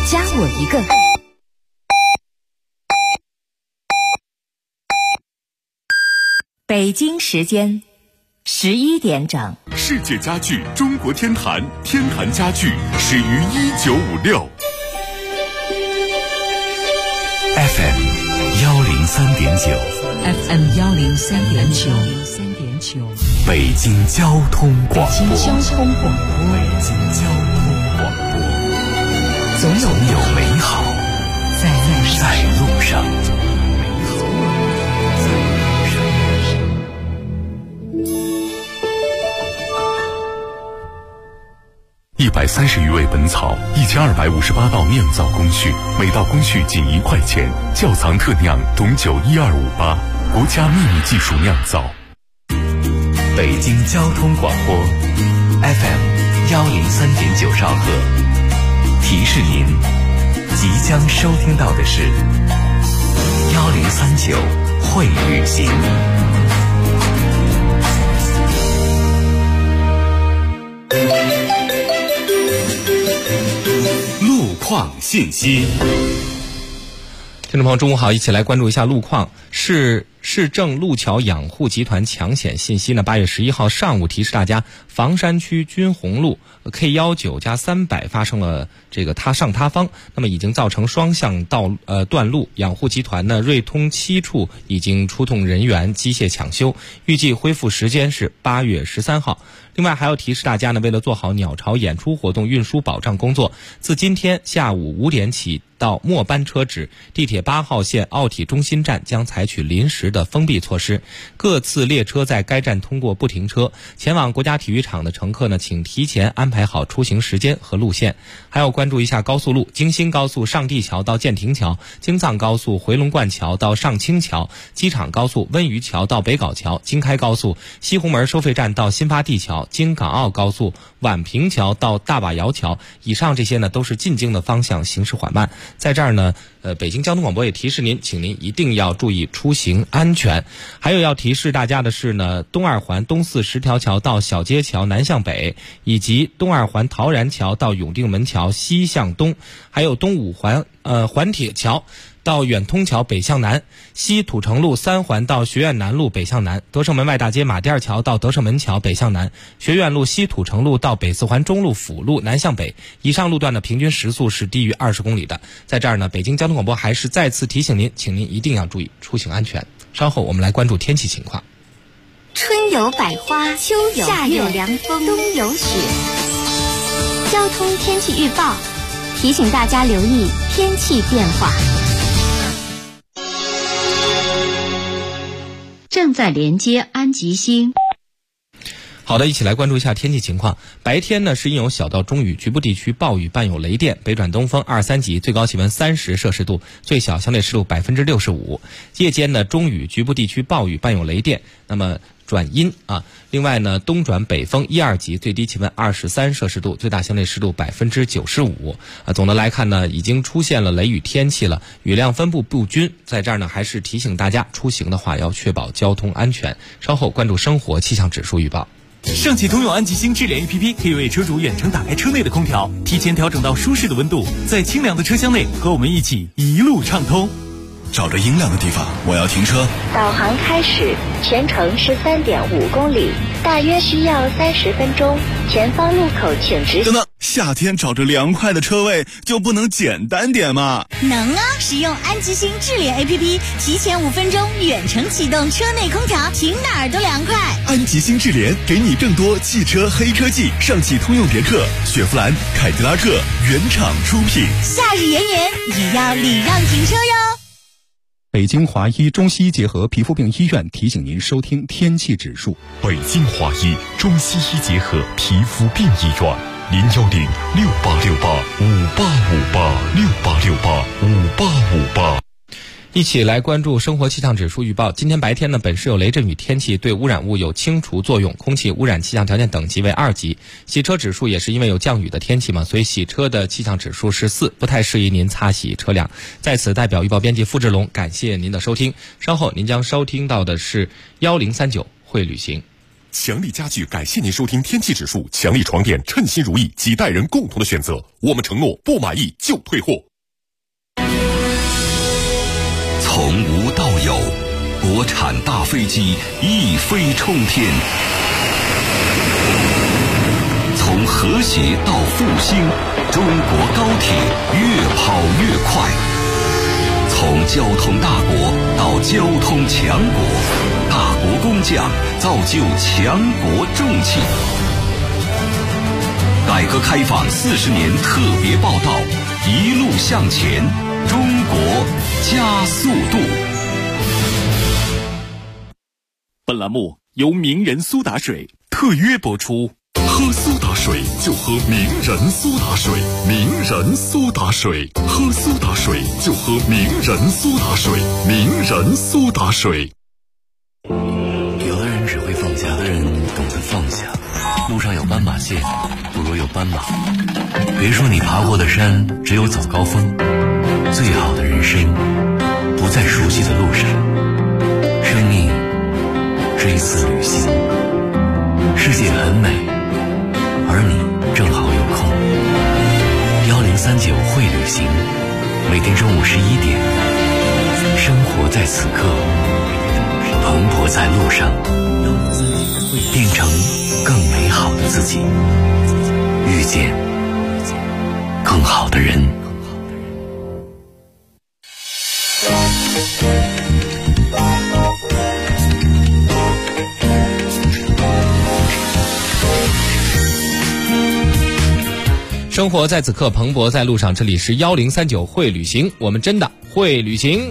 加我一个。北京时间11点整。 世界家具中国天坛，天坛家具始于1956。FM 103.9 FM 103.9， 北京交通广播。 北京交通广播，总有美好在路上。 130余味本草，1258道酿造工序，每道工序仅1块钱。窖藏特酿董酒12588，国家秘密技术酿造。 北京交通广播 FM 103.9兆赫，提示您即将收听到的是1039会旅行。 路况信息。 听众朋友中午好，一起来关注一下路况。市政路桥养护集团抢险信息呢，8月11号上午提示大家，房山区军红路 K19+300发生了这个塌方，那么已经造成双向断路。养护集团呢，瑞通7处已经出动人员机械抢修，预计恢复时间是8月13号。另外还要提示大家呢，为了做好鸟巢演出活动运输保障工作，自今天下午5点起到末班车止，地铁8号线奥体中心站将采取临时的封闭措施，各次列车在该站通过不停车。前往国家体育场的乘客呢，请提前安排好出行时间和路线。还要关注一下高速路，京新高速上地桥到建亭桥，京藏高速回龙观桥到上清桥，机场高速温榆桥到北碏桥，京开高速西红门收费站到新发地桥，京港澳高速宛平桥到大瓦窑桥。以上这些呢，都是进京的方向，行驶缓慢。在这儿呢，北京交通广播也提示您，请您一定要注意出行安全。还有要提示大家的是呢，东二环东四十条桥到小街桥南向北，以及东二环陶然桥到永定门桥西向东，还有东五环环铁桥到远通桥北向南，西土城路3环到学院南路北向南，德胜门外大街马甸桥到德胜门桥北向南，学院路西土城路到北四环中路辅路南向北。以上路段的平均时速是低于20公里的。在这儿呢，北京交通广播还是再次提醒您，请您一定要注意出行安全。稍后我们来关注天气情况。 春有百花，秋有夏有凉风，冬有雪。交通天气预报提醒大家留意天气变化。 正在连接安吉星。 好的，一起来关注一下天气情况。白天呢是阴有小到中雨，局部地区暴雨伴有雷电，北转东风2、3级，最高气温30摄氏度，最小相对湿度65%。夜间呢中雨，局部地区暴雨伴有雷电，那么转阴啊。另外呢，东转北风1、2级，最低气温23摄氏度，最大相对湿度95%。总的来看呢，已经出现了雷雨天气了，雨量分布不均。在这儿呢，还是提醒大家出行的话要确保交通安全。稍后关注生活气象指数预报。 上汽通用安吉星智联 APP 可以为车主远程打开车内的空调，提前调整到舒适的温度，在清凉的车厢内和我们一起一路畅通。 找着阴凉的地方，我要停车。 导航开始，全程是3.5公里，大约需要30分钟。前方路口请直行。 等等，夏天找着凉快的车位就不能简单点吗？ 能啊！使用安吉星智联 APP， 提前5分钟远程启动车内空调，停哪儿都凉快。 安吉星智联给你更多汽车黑科技，上汽通用别克、雪佛兰、凯迪拉克原厂出品。 夏日炎炎也要礼让停车哟。 北京华医中西医结合皮肤病医院提醒您收听天气指数。 北京华医中西医结合皮肤病医院，01068685858，68585858。 一起来关注生活气象指数预报。今天白天呢，本市有雷阵雨天气，对污染物有清除作用，空气污染气象条件等级为2级。洗车指数也是因为有降雨的天气嘛，所以洗车的气象指数是4，不太适宜您擦洗车辆。在此代表预报编辑付志龙感谢您的收听。稍后您将收听到的是1039会旅行。 强力家具感谢您收听天气指数，强力床垫称心如意，几代人共同的选择。我们承诺不满意就退货。 从无到有，国产大飞机一飞冲天。从和谐到复兴，中国高铁越跑越快。从交通大国到交通强国，大国工匠造就强国重器。改革开放40年特别报道，一路向前，中国加速度。 本栏目由名人苏打水特约播出。 喝苏打水就喝名人苏打水，名人苏打水，喝苏打水就喝名人苏打水，名人苏打水。 有的人只会放假，有的人懂得放下。路上有斑马线，不如有斑马。别说你爬过的山只有早高峰，最好的人生不在熟悉的路上。生命是一次旅行，世界很美，而你正好有空。1039会旅行，每天中午11点，生活在此刻，蓬勃在路上，变成更美好的自己，遇见更好的人。 生活在此刻，蓬勃在路上。这里是1039会旅行，我们真的会旅行。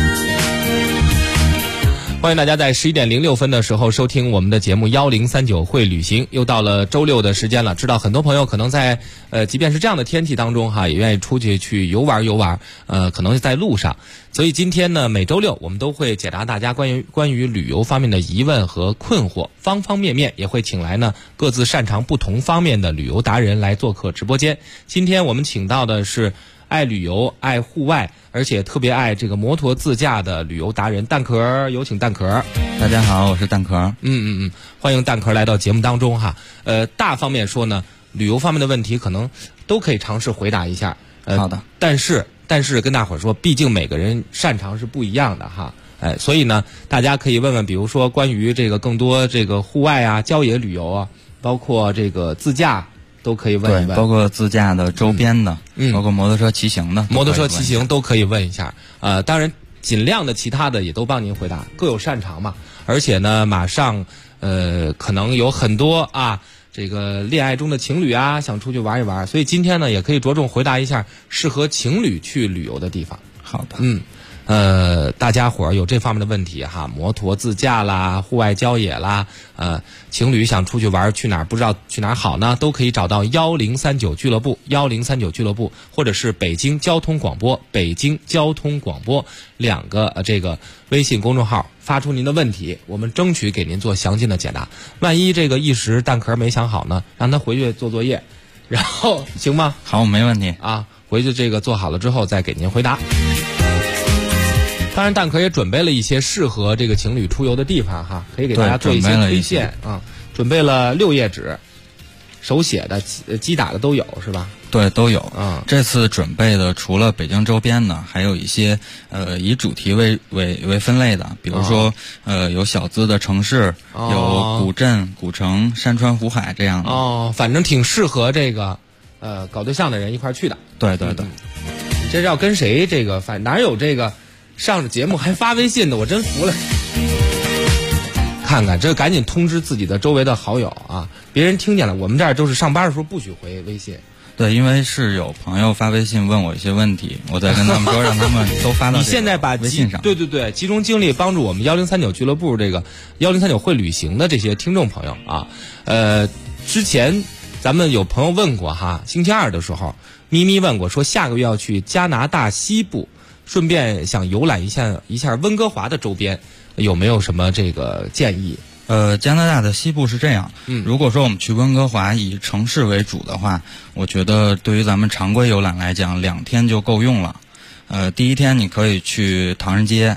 欢迎大家在11点06分的时候收听我们的节目1039会旅行。又到了周六的时间了，知道很多朋友可能在即便是这样的天气当中哈，也愿意出去游玩游玩，可能在路上。所以今天呢，每周六我们都会解答大家关于旅游方面的疑问和困惑，方方面面，也会请来呢各自擅长不同方面的旅游达人来做客直播间。今天我们请到的是爱旅游、爱户外，而且特别爱这个摩托自驾的旅游达人蛋壳，有请蛋壳。 大家好，我是蛋壳。 欢迎蛋壳来到节目当中哈。大方面说呢，旅游方面的问题可能都可以尝试回答一下。 好的。 但是跟大伙儿说，毕竟每个人擅长是不一样的哈。所以呢，大家可以问问，比如说关于这个更多这个户外啊、郊野旅游啊，包括这个自驾。都可以问一问， 对，包括自驾的周边的，包括摩托车骑行的， 摩托车骑行都可以问一下。当然尽量的其他的也都帮您回答，各有擅长嘛。而且呢，马上可能有很多啊，这个恋爱中的情侣啊，想出去玩一玩，所以今天呢，也可以着重回答一下适合情侣去旅游的地方。 好的， 大家伙儿有这方面的问题哈，摩托自驾啦，户外郊野啦，情侣想出去玩，去哪儿不知道去哪儿好呢，都可以找到1039俱乐部，1039俱乐部，或者是北京交通广播2个这个微信公众号，发出您的问题，我们争取给您做详尽的解答。万一这个一时蛋壳没想好呢，让他回去做作业，然后行吗？ 好，没问题啊，回去这个做好了之后再给您回答。当然蛋壳也准备了一些适合这个情侣出游的地方哈，可以给大家做一些推荐啊。准备了6页纸，手写的、击打的都有是吧？ 对，都有。这次准备的除了北京周边的，还有一些以主题为分类的，比如说有小资的城市，有古镇、古城、山川湖海这样的。 反正挺适合这个搞对象的人一块去的。 对。 你这是要跟谁这个？哪有这个上着节目还发微信的？我真服了。看看这，赶紧通知自己的周围的好友啊！别人听见了，我们这儿都是上班的时候不许回微信。 对，因为是有朋友发微信问我一些问题，我再跟他们说，让他们都发到你现在把微信上。 对，集中精力帮助我们1039俱乐部这个1039会旅行的这些听众朋友啊。之前咱们有朋友问过哈，星期二的时候，咪咪问过说下个月要去加拿大西部，顺便想游览一下温哥华的周边。有没有什么这个建议？ 加拿大的西部是这样，如果说我们去温哥华以城市为主的话，我觉得对于咱们常规游览来讲，2天就够用了。第一天你可以去唐人街，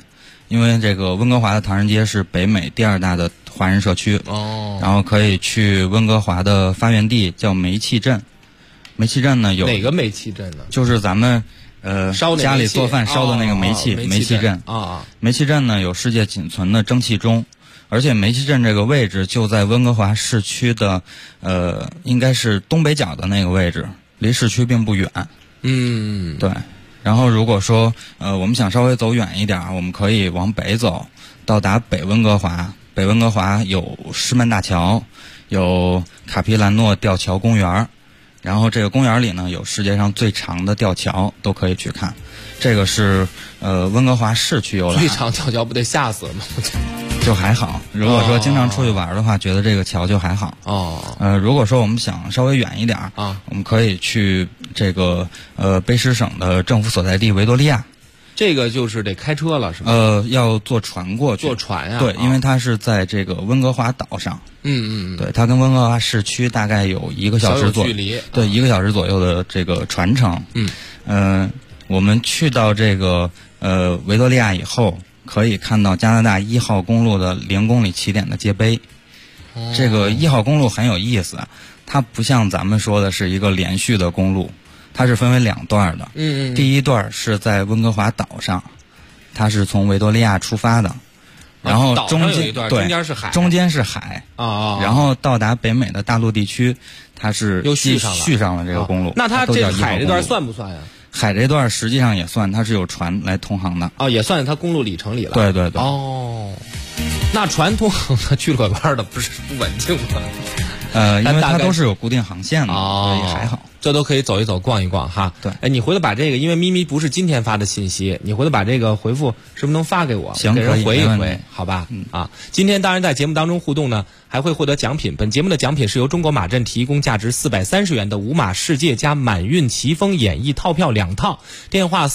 因为这个温哥华的唐人街是北美第2大的华人社区。然后可以去温哥华的发源地叫煤气镇。煤气镇呢有哪个煤气镇呢？ 就是咱们家里做饭烧的那个煤气镇啊。 煤气镇呢有世界仅存的蒸汽钟，而且煤气镇这个位置就在温哥华市区的应该是东北角的那个位置，离市区并不远。对。然后如果说我们想稍微走远一点，我们可以往北走，到达北温哥华。北温哥华有狮门大桥，有卡皮兰诺吊桥公园，然后这个公园里呢有世界上最长的吊桥，都可以去看。这个是温哥华市区游览。 最长吊桥不得吓死了吗？ 就还好，如果说经常出去玩的话，觉得这个桥就还好。如果说我们想稍微远一点我们可以去这个卑诗省的政府所在地维多利亚。 这个就是得开车了，是吧？ 要坐船过去。 坐船呀？ 对，因为它是在这个温哥华岛上。对，它跟温哥华市区大概有1个小时左右距离。 对，1个小时左右的这个船程。我们去到这个维多利亚以后，可以看到加拿大1号公路的0公里起点的界碑。这个1号公路很有意思，它不像咱们说的是一个连续的公路。它是分为2段的。第一段是在温哥华岛上，它是从维多利亚出发的，然后中间中间是海然后到达北美的大陆地区，它是又续上了这个公路。 那它这海这段算不算呀？ 海这段实际上也算，它是有船来通航的。 也算它公路里程里了。 对对对。 那船通航它去了弯的，不是不稳定吗？ 因为它都是有固定航线的，所以还好。 这都可以走一走、逛一逛哈。 对， 你回头把这个，因为咪咪不是今天发的信息，你回头把这个回复是不是能发给我？ 行， 给人回一回，好吧？今天当然在节目当中互动呢，还会获得奖品。本节目的奖品是由中国马镇提供价值430元的五马世界加满运奇峰演艺套票2套，电话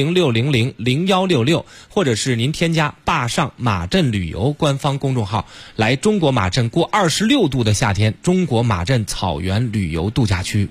400-600-0166，或者是您添加坝上马镇旅游官方公众号，来中国马镇过26度的夏天，中国马镇草原旅游度假区。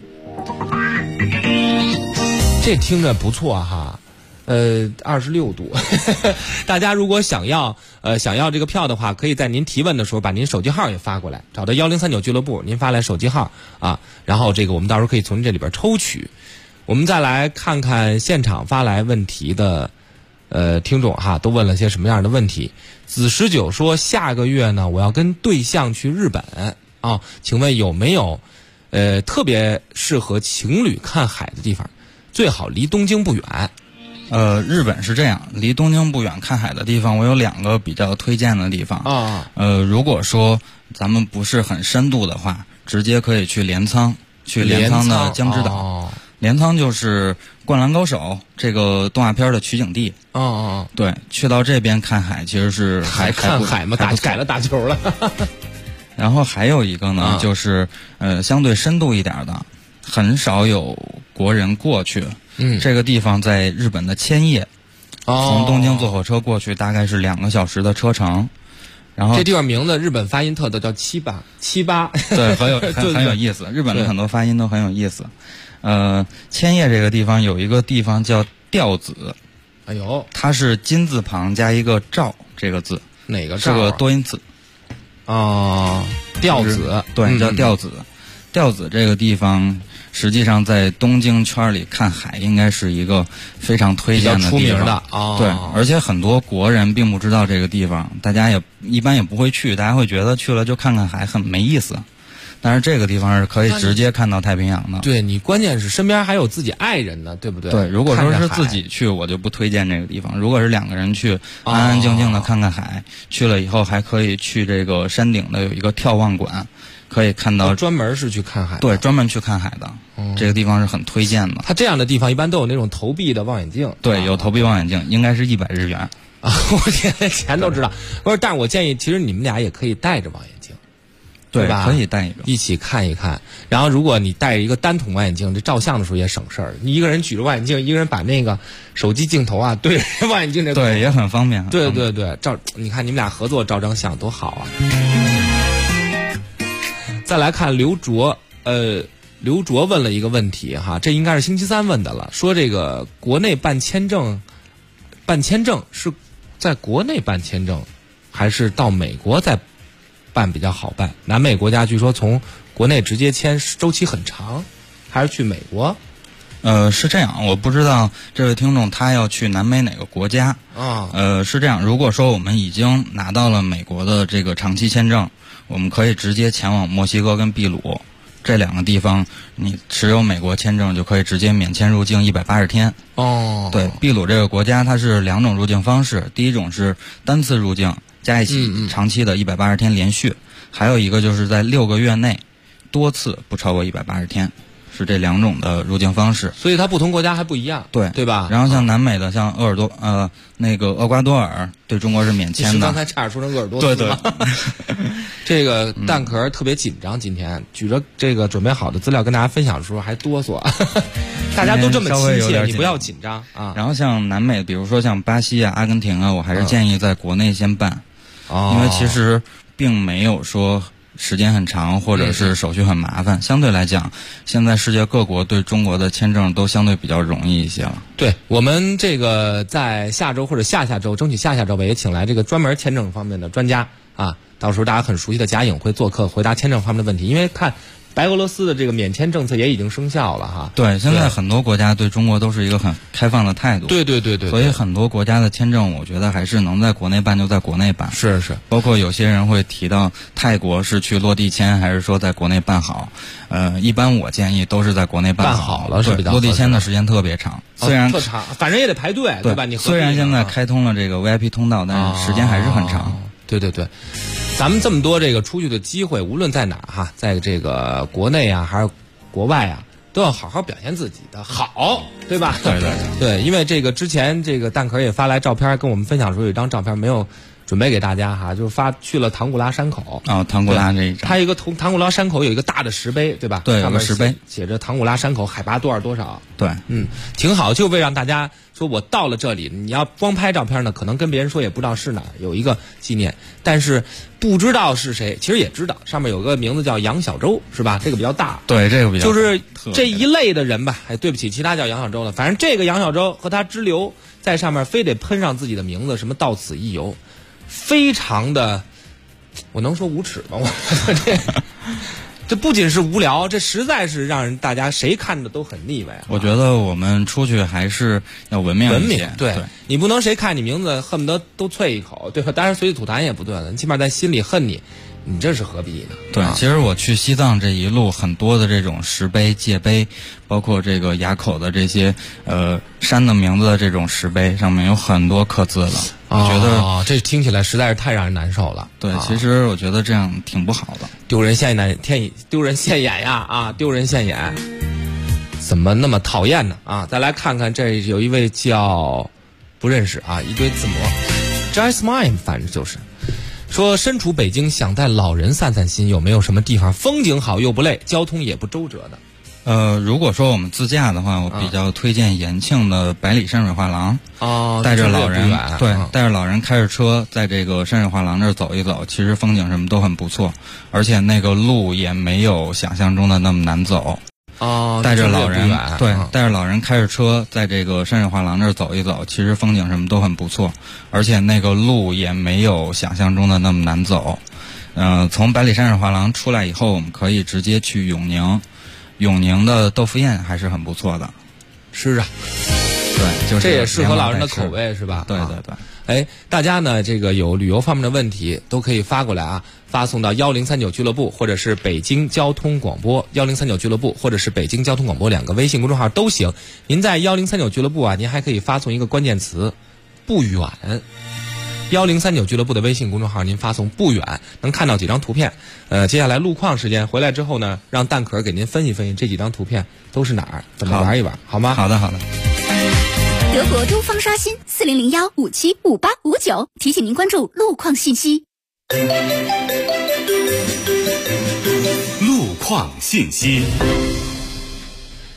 这听着不错哈，26度。大家如果想要这个票的话，可以在您提问的时候把您手机号也发过来，找到1039俱乐部，您发来手机号然后这个我们到时候可以从这里边抽取。我们再来看看现场发来问题的听众哈，都问了些什么样的问题。子19说下个月呢，我要跟对象去日本请问有没有特别适合情侣看海的地方，最好离东京不远。 日本是这样，离东京不远看海的地方，我有2个比较推荐的地方。如果说咱们不是很深度的话，直接可以去镰仓，去镰仓的江之岛。镰仓就是《灌篮高手》这个动画片的取景地。对，去到这边看海，其实是看海嘛，改了打球了。 然后还有一个呢，就是相对深度一点的，很少有国人过去。这个地方在日本的千叶，从东京坐火车过去大概是2个小时的车程。然后这地方名字日本发音特的叫七八， 对，很有意思。日本的很多发音都很有意思。千叶这个地方有一个地方叫吊子，它是金字旁加一个兆这个字， 哪个兆？ 是个多音字。 吊子， 对，叫吊子。吊子这个地方，实际上在东京圈里看海，应该是一个非常推荐的地方， 比较出名的。 对，而且很多国人并不知道这个地方，大家也一般也不会去，大家会觉得去了就看看海很没意思。但是这个地方是可以直接看到太平洋的。 对，你关键是身边还有自己爱人呢，对不对？ 对，如果说是自己去，我就不推荐这个地方。如果是2个人去，安安静静的看看海，去了以后还可以去这个山顶的有一个眺望馆，可以看到。 专门是去看海的。 对，专门去看海的。这个地方是很推荐的。 它这样的地方一般都有那种投币的望远镜。 对，有投币望远镜，应该是100日元。 我天，钱都知道。不是，但是我建议，其实你们俩也可以带着望远镜。 对吧？ 可以带一个， 一起看一看。然后，如果你带一个单筒望远镜，这照相的时候也省事儿。你一个人举着望远镜，一个人把那个手机镜头对着望远镜这对也很方便。 对对对，你看你们俩合作照张相多好啊！再来看刘卓问了一个问题哈，这应该是星期3问的了，说这个国内办签证是在国内办签证，还是到美国再办比较好办？南美国家据说从国内直接签周期很长，还是去美国？ 是这样，我不知道这位听众他要去南美哪个国家啊？ 是这样，如果说我们已经拿到了美国的这个长期签证，我们可以直接前往墨西哥跟秘鲁这两个地方，你持有美国签证就可以直接免签入境180天。 哦， 对，秘鲁这个国家它是2种入境方式，第一种是单次入境加一起长期的180天连续，还有一个就是在6个月内多次不超过180天。是这2种的入境方式， 所以它不同国家还不一样，对吧？ 然后像南美的，像那个厄瓜多尔对中国是免签的。 刚才差点说成鄂尔多斯。 对。 这个蛋壳特别紧张，今天举着这个准备好的资料跟大家分享的时候还哆嗦，大家都这么亲切，你不要紧张啊。 然后像南美，比如说像巴西啊、阿根廷啊，我还是建议在国内先办，因为其实并没有说时间很长，或者是手续很麻烦。相对来讲，现在世界各国对中国的签证都相对比较容易一些了。 对，我们这个在下周或者下下周，争取下下周吧，也请来这个专门签证方面的专家啊，到时候大家很熟悉的贾颖会做客回答签证方面的问题，因为看白俄罗斯的这个免签政策也已经生效了哈。 对，现在很多国家对中国都是一个很开放的态度。 对。 所以很多国家的签证，我觉得还是能在国内办就在国内办。 是。 包括有些人会提到泰国是去落地签，还是说在国内办好？一般我建议都是在国内办好了是比较落地签的时间特别长，虽然特长，反正也得排队，对吧？你虽然现在开通了这个 VIP 通道，但是时间还是很长。 对。咱们这么多这个出去的机会，无论在哪哈，在这个国内啊还是国外啊，都要好好表现自己的好，对吧？对，因为这个之前这个蛋壳也发来照片跟我们分享的时候，有一张照片没有准备给大家哈，就是发去了唐古拉山口。 唐古拉这一张， 它一个唐古拉山口有一个大的石碑，对吧？ 对，有个石碑写着唐古拉山口海拔多少。 对， 挺好，就为让大家说我到了这里，你要光拍照片呢，可能跟别人说也不知道是哪儿，有一个纪念，但是不知道是谁，其实也知道，上面有个名字叫杨小舟，是吧？这个比较大， 对，这个比较就是这一类的人吧。对不起，其他叫杨小舟的，反正这个杨小舟和他支流在上面非得喷上自己的名字，什么到此一游，非常的，我能说无耻吗？这不仅是无聊，这实在是让人大家谁看着都很腻歪。 我觉得我们出去还是要文明一些， 对，你不能谁看你名字恨不得都啐一口，对吧？当然随地吐痰也不对了，你起码在心里恨你这是何必呢？ 对，其实我去西藏这一路，很多的这种石碑、界碑，包括这个垭口的这些山的名字的这种石碑，上面有很多刻字了。我觉得这听起来实在是太让人难受了。 对，其实我觉得这样挺不好的， 丢人现眼呀！丢人现眼，怎么那么讨厌呢？再来看看这有一位叫不认识一堆字母 ，Just Mine， 反正就是。说身处北京想带老人散散心，有没有什么地方风景好又不累，交通也不周折的？ 如果说我们自驾的话，我比较推荐延庆的百里山水画廊。带着老人，带着老人开着车在这个山水画廊这儿走一走，其实风景什么都很不错，而且那个路也没有想象中的那么难走。带着老人，带着老人开着车在这个山水画廊这儿走一走，其实风景什么都很不错，而且那个路也没有想象中的那么难走。从百里山水画廊出来以后，我们可以直接去永宁的豆腐宴还是很不错的。 是啊， 对，就是这也适合老人的口味，是吧？ 对。 大家呢，这个有旅游方面的问题都可以发过来发送到1039俱乐部或者是北京交通广播1039俱乐部或者是北京交通广播2个微信公众号都行。您在1039俱乐部您还可以发送一个关键词不远，1039俱乐部的微信公众号您发送不远，能看到几张图片。接下来路况时间回来之后呢，让蛋壳给您分析分析这几张图片都是哪儿，怎么玩一玩，好吗？ 好的。 德国东方刷新4001575859，提醒您关注路况信息。 路况信息。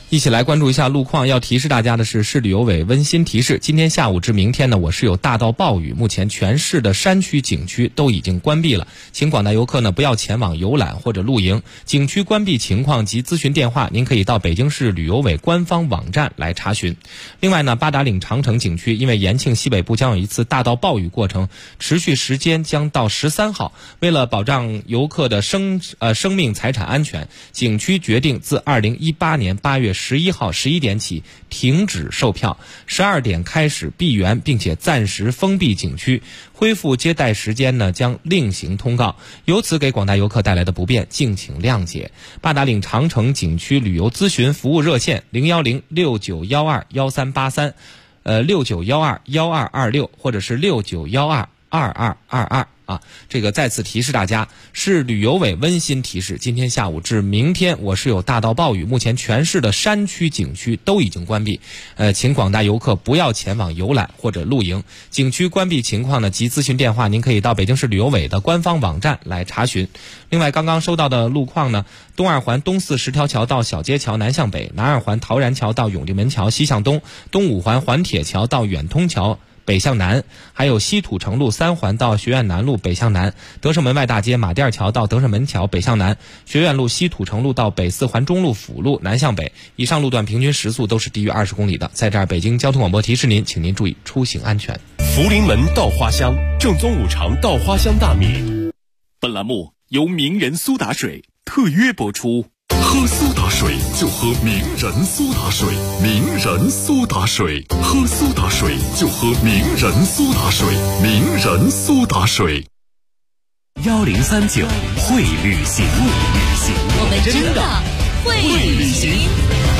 一起来关注一下路况。要提示大家的是，市旅游委温馨提示，今天下午至明天呢，我市有大到暴雨，目前全市的山区景区都已经关闭了，请广大游客呢不要前往游览或者露营。景区关闭情况及咨询电话，您可以到北京市旅游委官方网站来查询。另外呢，八达岭长城景区因为延庆西北部将有一次大到暴雨过程，持续时间将到13号。为了保障游客的生命财产安全，景区决定自2018年8月11号11点起停止售票，12点开始闭园，并且暂时封闭景区，恢复接待时间呢将另行通告，由此给广大游客带来的不便，敬请谅解。八达岭长城景区旅游咨询服务热线01069121383， 69121226或者是69122222。这个再次提示大家，市旅游委温馨提示，今天下午至明天我市有大到暴雨，目前全市的山区景区都已经关闭，请广大游客不要前往游览或者露营。景区关闭情况呢及咨询电话，您可以到北京市旅游委的官方网站来查询。另外，刚刚收到的路况呢，东二环东四十条桥到小街桥南向北，南二环陶然桥到永定门桥西向东，东五环环铁桥到远通桥北向南，还有西土城路3环到学院南路北向南，德胜门外大街马甸桥到德胜门桥北向南，学院路西土城路到北4环中路辅路南向北。以上路段平均时速都是低于20公里的。在这儿，北京交通广播提示您，请您注意出行安全。 福临门稻花香，正宗五常稻花香大米。 本栏目由名人苏打水特约播出。 喝苏打水就喝名人苏打水，名人苏打水，喝苏打水就喝名人苏打水，名人苏打水。 1039会旅行， 我们真的会旅行。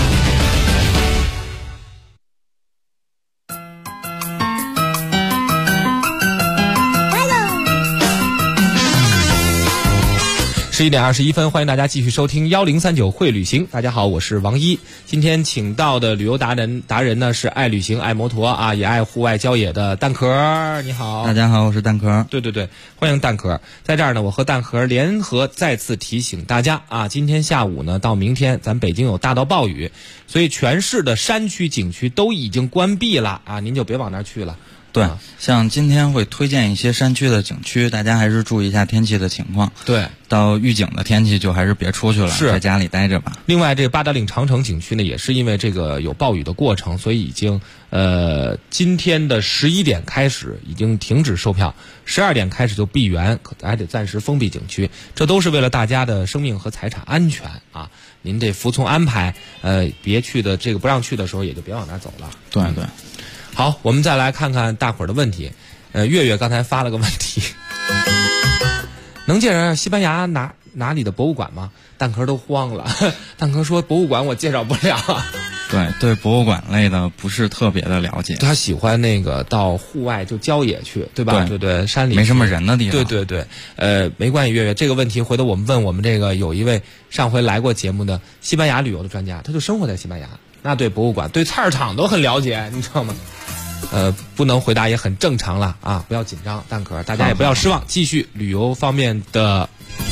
11点21分，欢迎大家继续收听1039会旅行。大家好，我是王一。今天请到的旅游达人呢是爱旅行、爱摩托也爱户外郊野的蛋壳。你好。 大家好，我是蛋壳。 对，欢迎蛋壳。在这儿呢，我和蛋壳联合再次提醒大家今天下午呢到明天，咱北京有大到暴雨，所以全市的山区景区都已经关闭了您就别往那儿去了。 对，像今天会推荐一些山区的景区，大家还是注意一下天气的情况。对，到预警的天气就还是别出去了，在家里待着吧。 另外，这个八达岭长城景区呢，也是因为这个有暴雨的过程，所以已经今天的11点开始已经停止售票，12点开始就闭园，还得暂时封闭景区，这都是为了大家的生命和财产安全您得服从安排，别去的这个不让去的时候也就别往那走了。 对。 好，我们再来看看大伙儿的问题。月月刚才发了个问题，能介绍西班牙哪里的博物馆吗？蛋壳都慌了，蛋壳说博物馆我介绍不了。 对博物馆类的不是特别的了解。 他喜欢那个到户外就郊野去，对吧？对，山里没什么人的地方。 对，没关系，月月这个问题回头我们问我们这个有一位上回来过节目的西班牙旅游的专家，他就生活在西班牙，那对博物馆、对菜市场都很了解，你知道吗？不能回答也很正常了不要紧张，蛋壳，大家也不要失望，继续旅游方面的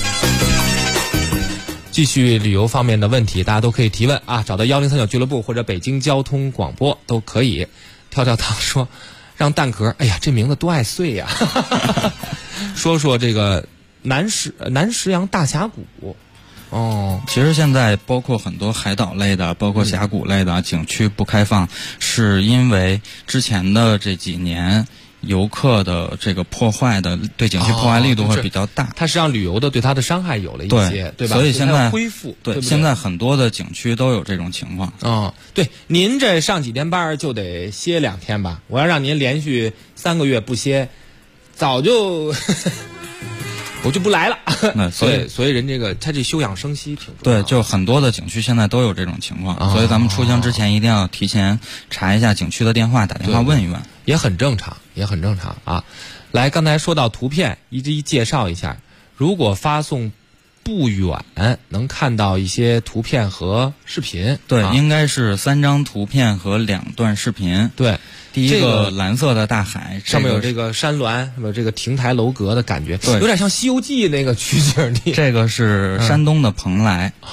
问题，大家都可以提问找到1039俱乐部或者北京交通广播都可以。跳跳糖说让蛋壳，哎呀，这名字多爱碎呀！说说这个南石洋大峡谷。 其实现在包括很多海岛类的，包括峡谷类的景区不开放，是因为之前的这几年游客的这个破坏的对景区破坏力度会比较大， 它是让旅游的对它的伤害有了一些，对吧？ 所以现在恢复， 对，现在很多的景区都有这种情况。 对，您这上几天班就得歇2天吧？我要让您连续3个月不歇，早就我就不来了。所以人这个他这休养生息挺重要。 对，就很多的景区现在都有这种情况，所以咱们出行之前一定要提前查一下景区的电话，打电话问一问， 也很正常来，刚才说到图片，一介绍一下，如果发送不远能看到一些图片和视频。 对，应该是3张图片和2段视频。 对， 第一个蓝色的大海， 上面有这个山峦，有这个亭台楼阁的感觉，有点像《西游记》那个取景地。 这个是山东的蓬莱。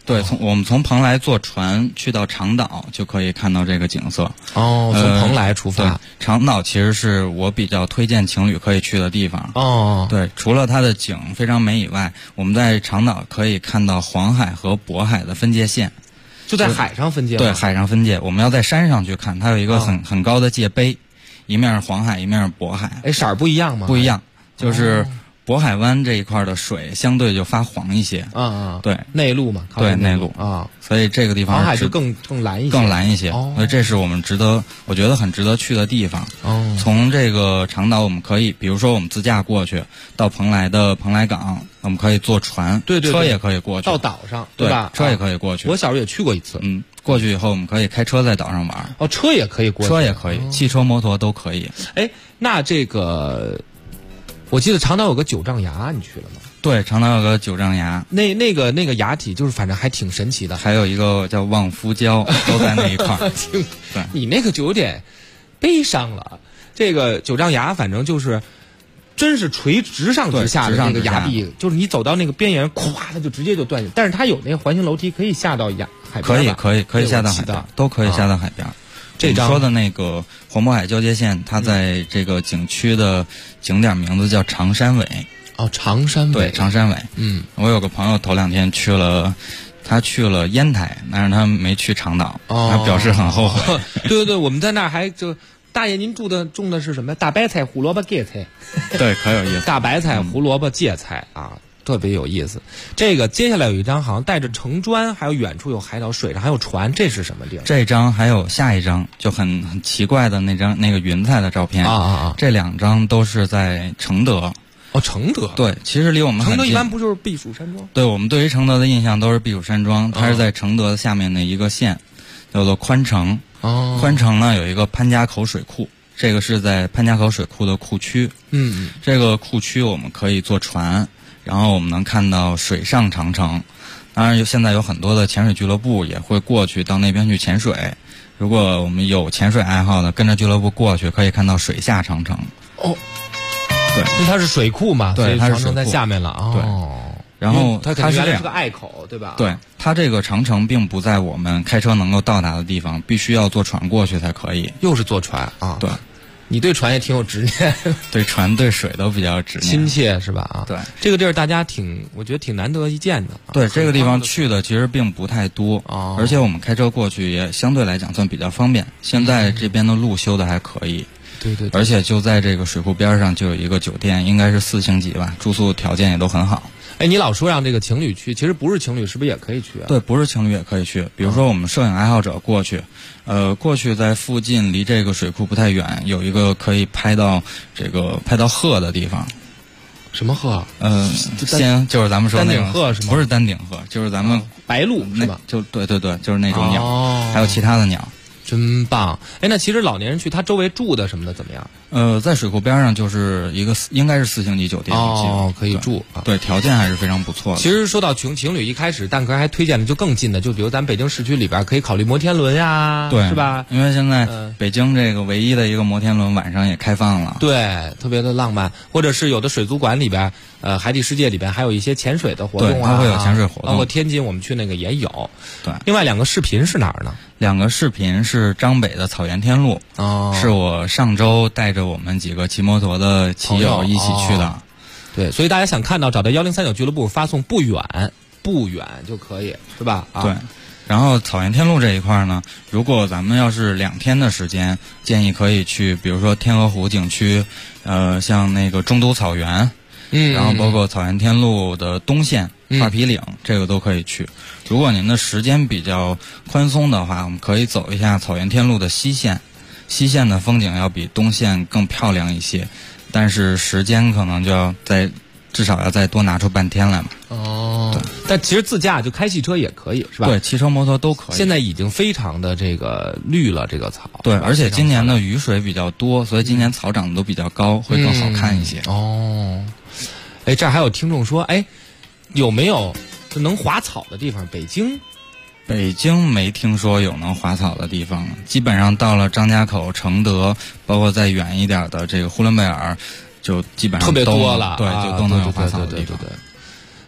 对，我们从蓬莱坐船去到长岛就可以看到这个景色。 从蓬莱出发。 对，长岛其实是我比较推荐情侣可以去的地方。对，除了它的景非常美以外，我们在长岛可以看到黄海和渤海的分界线。 就在海上分界吗？ 对，海上分界。我们要在山上去看，它有一个很高的界碑，一面是黄海，一面是渤海。 色儿不一样吗？ 不一样，就是渤海湾这一块的水相对就发黄一些。对， 内陆嘛， 对内陆所以这个地方黄海就更蓝一些， 更蓝一些。所以这是我们我觉得很值得去的地方。从这个长岛，我们可以，比如说我们自驾过去到蓬莱的蓬莱港，我们可以坐船， 对， 车也可以过去到岛上，对吧？ 车也可以过去。 我小时候也去过一次。 过去以后我们可以开车在岛上玩。 车也可以过去。 车也可以，汽车、摩托都可以。 那这个。我记得长岛有个九丈崖，你去了吗？ 对，长岛有个九丈崖， 那个崖体就是反正还挺神奇的。 还有一个叫望夫礁，都在那一块儿。 对，你那个就有点悲伤了。这个九丈崖反正就是真是垂直上直下的那个崖壁，就是你走到那个边缘，咵，它就直接就断。但是它有那个环形楼梯，可以下到海边。 可以下到海边，都可以下到海边。这张说的那个黄渤海交界线，它在这个景区的景点名字叫长山尾。 长山尾。 对，长山尾。我有个朋友头2天去了，他去了烟台，但是他没去长岛，他表示很后悔。 对，我们在那儿还就大爷，您种的是什么？大白菜、胡萝卜、芥菜。 对，可有意思。 大白菜、胡萝卜、芥菜啊。特别有意思。这个接下来有一张好像带着城砖，还有远处有海岛，水上还有船，这是什么地儿？ 这张还有下一张就很奇怪的那个云彩的照片这2张都是在承德。 承德。 对，其实离我们很近。 承德一般不就是避暑山庄？ 对，我们对于承德的印象都是避暑山庄，它是在承德下面的一个县，叫做宽城。宽城呢有一个潘家口水库，这个是在潘家口水库的库区。这个库区我们可以坐船。然后我们能看到水上长城，当然现在有很多的潜水俱乐部也会过去到那边去潜水。如果我们有潜水爱好的，跟着俱乐部过去，可以看到水下长城。对， 因为它是水库嘛， 对，它是长城在下面了。 对，然后它是这样， 是个隘口，对吧？ 对，它这个长城并不在我们开车能够到达的地方，必须要坐船过去才可以。 又是坐船啊？ 对。 你对船也挺有执念， 对船对水都比较执念， 亲切是吧？ 对， 这个地儿大家我觉得挺难得一见的。 对，这个地方去的其实并不太多，而且我们开车过去也相对来讲算比较方便。现在这边的路修的还可以， 对， 而且就在这个水库边上就有一个酒店，应该是4星级吧，住宿条件也都很好。 你老说让这个情侣去，其实不是情侣是不是也可以去啊？ 对，不是情侣也可以去。比如说我们摄影爱好者过去，过去在附近离这个水库不太远，有一个可以拍到鹤的地方。 什么鹤？ 就是咱们说那丹顶鹤是吗？ 不是丹顶鹤，就是咱们白鹭是吧？ 对，就是那种鸟，还有其他的鸟。 真棒！那其实老年人去，他周围住的什么的怎么样？ 在水库边上就是一个应该是4星级酒店可以住啊。 对，条件还是非常不错的。 其实说到情侣，一开始蛋壳还推荐的就更近的，就比如咱北京市区里边可以考虑摩天轮呀， 对， 是吧？ 因为现在北京这个唯一的一个摩天轮晚上也开放了， 对，特别的浪漫。或者是有的水族馆里边，海底世界里边还有一些潜水的活动它会有潜水活动。 包括天津我们去那个也有。 对， 另外2个视频是哪儿呢 ？2个视频是张北的草原天路，是我上周带着我们几个骑摩托的骑友一起去的。 对，所以大家想看到，找到1039俱乐部，发送不远就可以，是吧？ 对。然后草原天路这一块呢，如果咱们要是2天的时间，建议可以去，比如说天鹅湖景区，像那个中都草原，然后包括草原天路的东线。画皮岭这个都可以去。如果您的时间比较宽松的话，我们可以走一下草原天路的西线。西线的风景要比东线更漂亮一些，但是时间可能就要至少要再多拿出半天来嘛。 对。但其实自驾就开汽车也可以，是吧？ 对，汽车摩托都可以。 现在已经非常的这个绿了，这个草。 对，而且今年的雨水比较多，所以今年草长得都比较高，会更好看一些。 这儿还有听众说，有没有能滑草的地方？ 北京没听说有能滑草的地方，基本上到了张家口、承德，包括再远一点的这个呼伦贝尔，就基本上特别多了， 对，就都能有滑草的地方。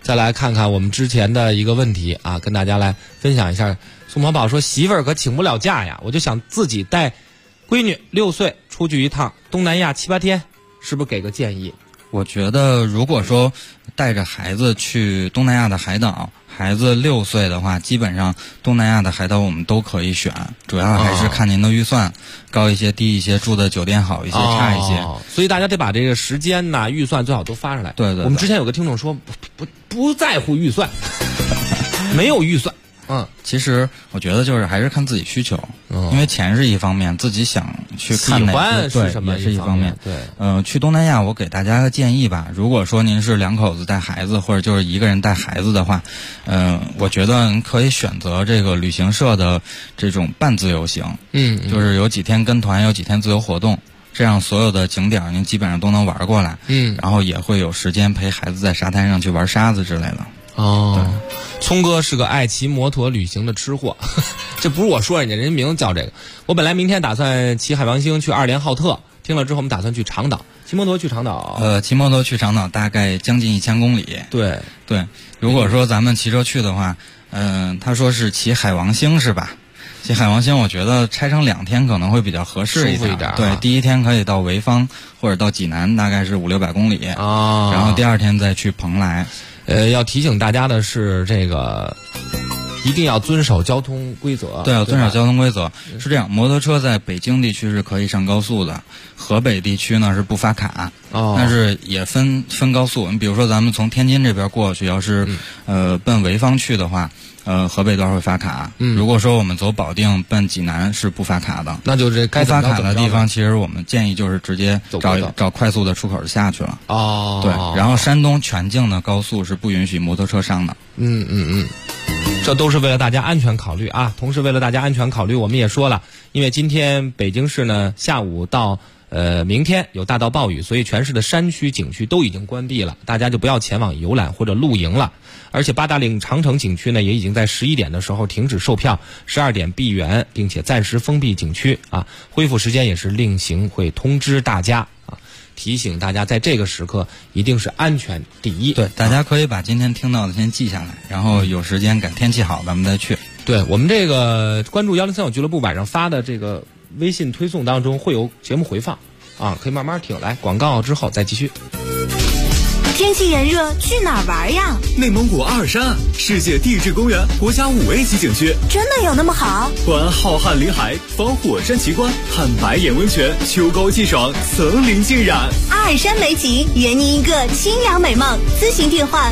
再来看看我们之前的一个问题啊，跟大家来分享一下。宋宝宝说媳妇儿可请不了假呀，我就想自己带闺女6岁出去一趟东南亚7、8天，是不是给个建议？ 我觉得如果说带着孩子去东南亚的海岛，孩子6岁的话，基本上东南亚的海岛我们都可以选，主要还是看您的预算，高一些低一些，住的酒店好一些差一些。 所以大家得把这个时间呐、预算最好都发出来。 对， 我们之前有个听众说不在乎预算，没有预算。 其实我觉得就是还是看自己需求，因为钱是一方面，自己想去看哪个对也是一方面。 对， 去东南亚我给大家个建议吧，如果说您是2口子带孩子，或者就是一个人带孩子的话，我觉得您可以选择这个旅行社的这种半自由行，就是有几天跟团，有几天自由活动。这样所有的景点您基本上都能玩过来，然后也会有时间陪孩子在沙滩上去玩沙子之类的。 聪哥是个爱骑摩托旅行的吃货，这不是我说人家名字叫这个。我本来明天打算骑海王星去2连浩特，听了之后我们打算去长岛，骑摩托去长岛。 骑摩托去长岛大概将近1000公里。 对， 如果说咱们骑车去的话，他说是骑海王星是吧？骑海王星我觉得拆成2天可能会比较合适一点。对，第一天可以到潍坊或者到济南，大概是500-600公里然后第2天再去蓬莱。 要提醒大家的是，这个一定要遵守交通规则。 对，要遵守交通规则。是这样，摩托车在北京地区是可以上高速的，河北地区呢是不发卡。但是也分高速。你比如说咱们从天津这边过去，要是奔潍坊去的话，河北段会发卡。如果说我们走保定奔济南是不发卡的。 那就这该不发卡的地方，其实我们建议就是直接找快速的出口下去了。对，然后山东全境的高速是不允许摩托车上的。 这都是为了大家安全考虑啊。同时为了大家安全考虑，我们也说了，因为今天北京市呢下午到明天有大到暴雨，所以全市的山区景区都已经关闭了，大家就不要前往游览或者露营了。而且八达岭长城景区呢也已经在11点的时候停止售票，12点闭园，并且暂时封闭景区啊。恢复时间也是另行会通知大家啊。提醒大家在这个时刻一定是安全第一。 对，大家可以把今天听到的先记下来，然后有时间赶天气好咱们再去。 对，我们这个关注1035俱乐部晚上发的这个微信推送当中会有节目回放啊，可以慢慢听。来，广告之后再继续。 天气炎热，去哪儿玩呀？ 内蒙古阿尔山，世界地质公园国家5A 级景区， 真的有那么好？ 观浩瀚林海，访火山奇观，看白眼温泉，秋高气爽，层林尽染。 阿尔山美景，圆您一个清凉美梦。咨询电话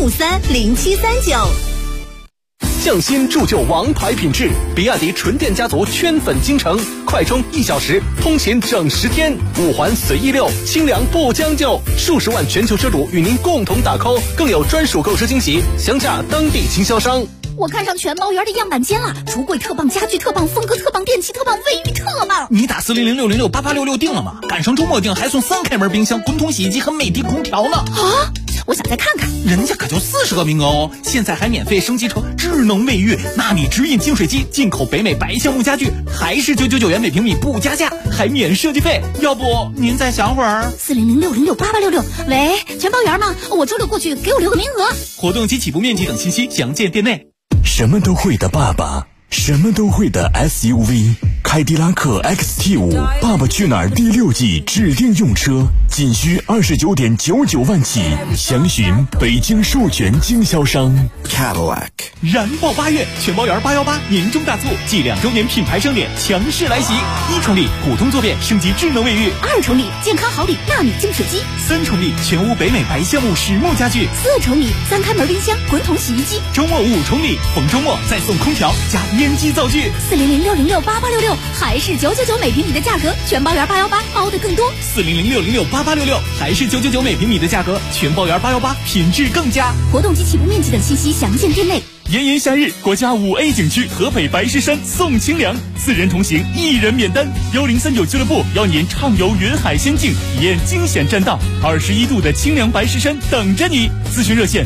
83530739。 匠心铸就王牌品质，比亚迪纯电家族圈粉京城，快充1小时，通勤整10天，5环随意溜，清凉不将就，数十万全球车主与您共同打 call， 更有专属购车惊喜，详价当地经销商。 我看上全毛园的样板间了，橱柜特棒，家具特棒，风格特棒，电器特棒，卫浴特棒。 你打40060688866定了吗？赶上周末定还送3开门冰箱、滚筒洗衣机和美的空调呢。 啊！我想再看看， 人家可就40个名额哦！现在还免费升级成智能卫浴、纳米直饮净水机、进口北美白橡木家具，还是999元每平米不加价，还免设计费。要不您再想会儿 ？40060688866。喂，全包园吗？我周六过去，给我留个名额。 活动及起步面积等信息详见店内。 什么都会的爸爸，什么都会的 SUV， 凯迪拉克 XT5 爸爸去哪儿第6季指定用车，仅需29.99万起，详询北京授权经销商 Cadillac。 燃爆8月，全包园818年终大促，继2周年品牌盛典强势来袭！1重礼普通坐便升级智能卫浴 ，2重礼健康好礼纳米净水机 ，3重礼全屋北美白橡木实木家具 ，4重礼3开门冰箱、滚筒洗衣机， 周末5重礼，逢周末再送空调加烟机灶具。 40060688866，还是999每平米的价格，全包园818包的更多。 40060688866，还是999每平米的价格，全包园818品质更佳。 活动及起步面积等信息详见店内。 炎炎夏日，国家5A 景区河北白石山送清凉，4人同行1人免单。1039俱乐部邀您畅游云海仙境，体验惊险栈道，21度的清凉白石山等着你。咨询热线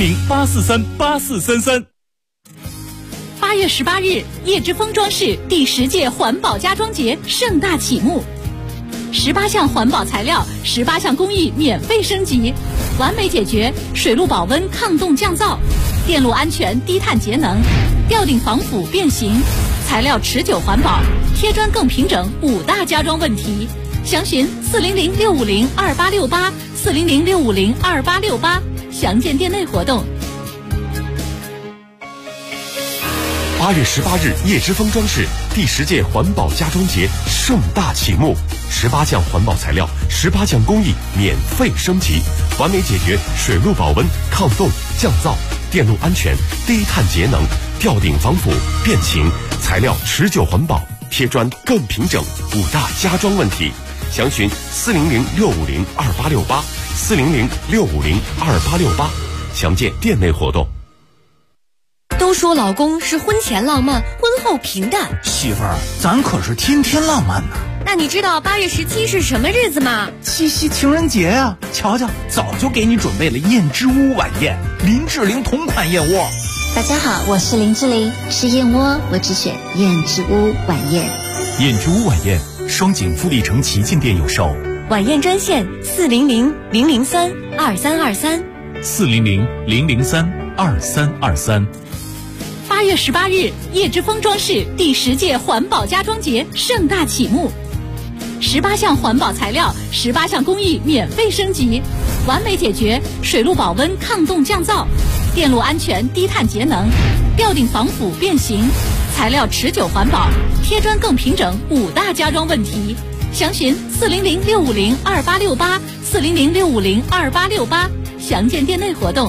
40084384433。 8月18日，叶之峰装饰第10届环保家装节盛大启幕。 ，18项环保材料，18项工艺免费升级，完美解决水路保温、抗冻降噪，电路安全、低碳节能，吊顶防腐变形，材料持久环保，贴砖更平整，5大家装问题。详询400-650-2868，400-650-2868，详见店内活动。 8月18日，叶之峰装饰第10届环保家装节盛大启幕，18项环保材料，18项工艺免费升级，完美解决水路保温、抗冻、降噪，电路安全、低碳节能，吊顶防腐变形，材料持久环保，贴砖更平整，5大家装问题。详询400-650-2868，400-650-2868，详见店内活动。 都说老公是婚前浪漫，婚后平淡。 媳妇儿，咱可是天天浪漫呢。 那你知道8月17是什么日子吗？ 七夕情人节啊！瞧瞧，早就给你准备了燕之屋晚宴，林志玲同款燕窝。 大家好，我是林志玲，吃燕窝我只选燕之屋晚宴。 燕之屋晚宴，双井富力城旗舰店有售。 晚宴专线400-003-2323，400-003-2323。 8月18日，叶之峰装饰第10届环保家装节盛大启幕，18项环保材料，18项工艺免费升级，完美解决水路保温、抗冻降噪，电路安全、低碳节能，吊顶防腐变形，材料持久环保，贴砖更平整，5大家装问题。详询400-650-2868，400-650-2868，详见店内活动。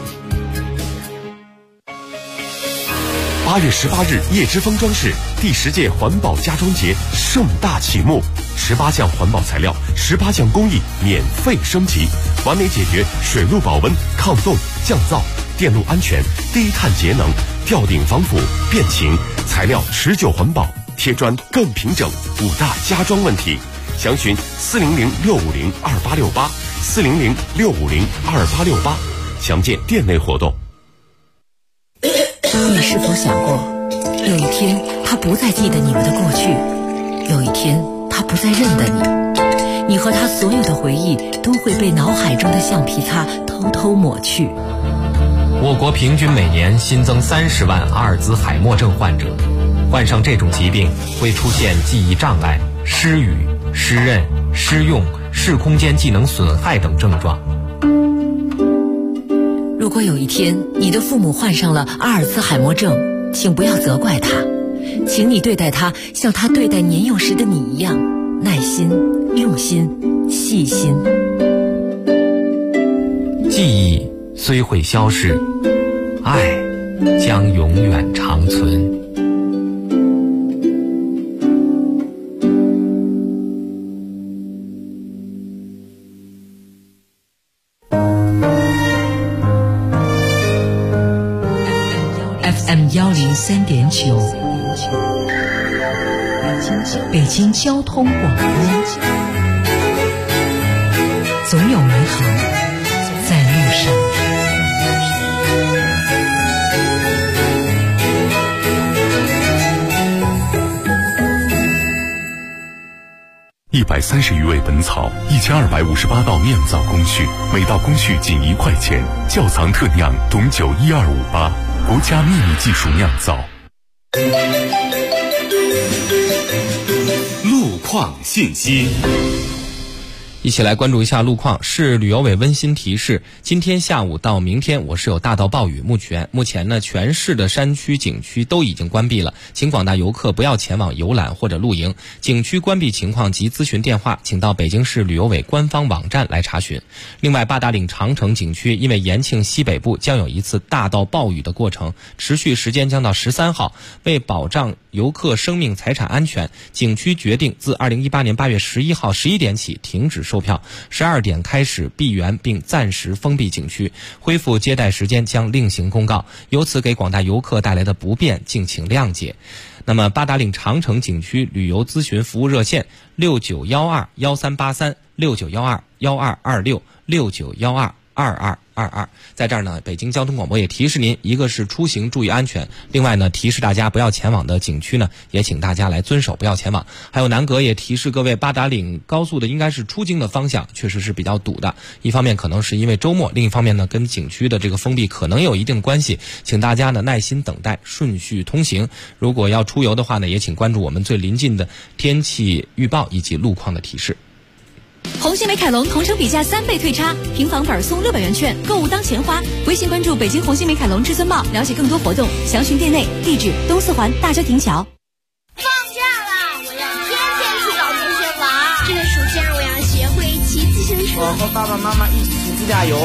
8月18日，叶之峰装饰第10届环保家装节盛大启幕，18项环保材料，18项工艺免费升级，完美解决水路保温、抗冻、降噪，电路安全、低碳节能，吊顶防腐变形，材料持久环保，贴砖更平整，5大家装问题。详询400-650-2868，400-650-2868，详见店内活动。 你是否想过，有一天他不再记得你们的过去，有一天他不再认得你，你和他所有的回忆都会被脑海中的橡皮擦偷偷抹去。 我国平均每年新增30万阿尔兹海默症患者，患上这种疾病会出现记忆障碍、失语、失认、失用、视空间技能损害等症状。 如果有一天你的父母患上了阿尔兹海默症，请不要责怪他，请你对待他像他对待年幼时的你一样，耐心、用心、细心。 记忆虽会消逝，爱将永远长存。 FM103.9，北京交通广播，总有美好在路上。 130余味本草，1258道酿造工序，每道工序仅1块钱。窖藏特酿董酒12588，国家秘密技术酿造。 路况信息。 一起来关注一下路况。市旅游委温馨提示，今天下午到明天我市有大到暴雨，目前呢全市的山区景区都已经关闭了，请广大游客不要前往游览或者露营。景区关闭情况及咨询电话请到北京市旅游委官方网站来查询。另外，八达岭长城景区因为延庆西北部将有一次大到暴雨的过程，持续时间将到13号，为保障游客生命财产安全，景区决定自2018年8月11号11点起停止售票，12点开始闭园并暂时封闭景区，恢复接待时间将另行公告，由此给广大游客带来的不便敬请谅解。那么八达岭长城景区旅游咨询服务热线69121383，69121226，69122222。 2222。在这儿呢，北京交通广播也提示您，一个是出行注意安全，另外呢，提示大家不要前往的景区呢，也请大家来遵守，不要前往。还有南阁也提示各位，八达岭高速的应该是出京的方向，确实是比较堵的。一方面可能是因为周末，另一方面呢，跟景区的这个封闭可能有一定关系，请大家呢耐心等待，顺序通行。如果要出游的话呢，也请关注我们最临近的天气预报以及路况的提示。 红星美凯龙同城比价3倍退差，平房本送600元券，购物当钱花。微信关注北京红星美凯龙至尊报，了解更多活动，详询店内。地址：东四环大郊亭桥。 放假了，我要天天去找同学玩。这个暑假我要学会骑自行车。 我和爸爸妈妈一起去自驾游。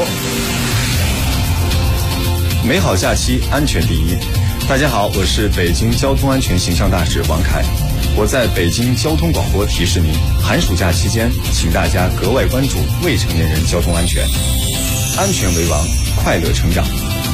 美好假期，安全第一。大家好，我是北京交通安全形象大使王凯。我在北京交通广播提示您，寒暑假期间，请大家格外关注未成年人交通安全，安全为王，快乐成长。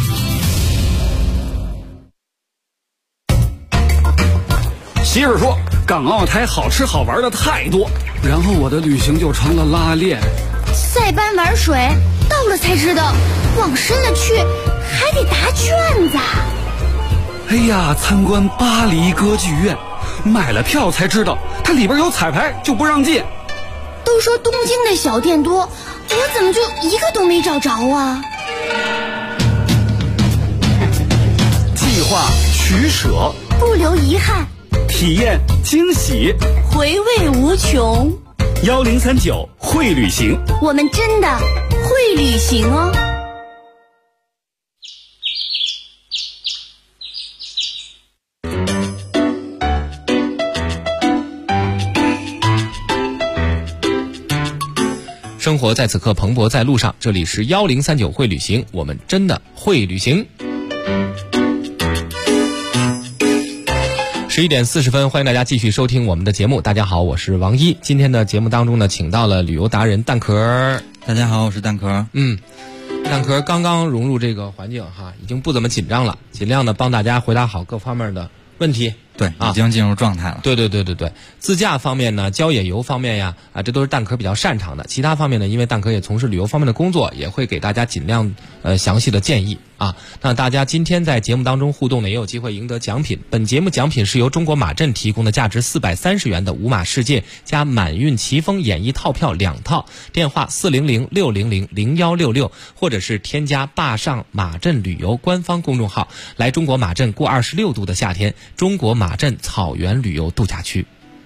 媳妇说，港澳台好吃好玩的太多，然后我的旅行就成了拉练。 塞班玩水，到了才知道，往深了去还得答卷子。 哎呀，参观巴黎歌剧院，买了票才知道，它里边有彩排，就不让进。 都说东京的小店多，我怎么就一个都没找着啊？ 计划取舍， 不留遗憾， 体验惊喜， 回味无穷。 1039会旅行， 我们真的会旅行哦。 生活在此刻蓬勃在路上，这里是1039会旅行，我们真的会旅行。11点40分，欢迎大家继续收听我们的节目。大家好，我是王一。今天的节目当中呢，请到了旅游达人蛋壳。 大家好，我是蛋壳。 蛋壳刚刚融入这个环境哈，已经不怎么紧张了，尽量的帮大家回答好各方面的问题。 对，已经进入状态了。 对，自驾方面呢，郊野游方面呀，这都是蛋壳比较擅长的。其他方面呢，因为蛋壳也从事旅游方面的工作，也会给大家尽量详细的建议啊。那大家今天在节目当中互动呢，也有机会赢得奖品。本节目奖品是由中国马镇提供的价值430元的五马世界加满运奇峰演艺套票2套，电话400-600-0166，或者是添加坝上马镇旅游官方公众号，来中国马镇过26度的夏天，中国马镇草原旅游度假区。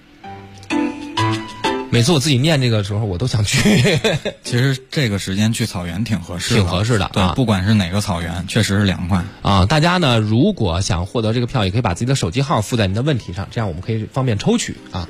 每次我自己念这个时候，我都想去。 其实这个时间去草原挺合适的， 对， 不管是哪个草原，确实是凉快啊。大家呢，如果想获得这个票，也可以把自己的手机号附在您的问题上，这样我们可以方便抽取啊。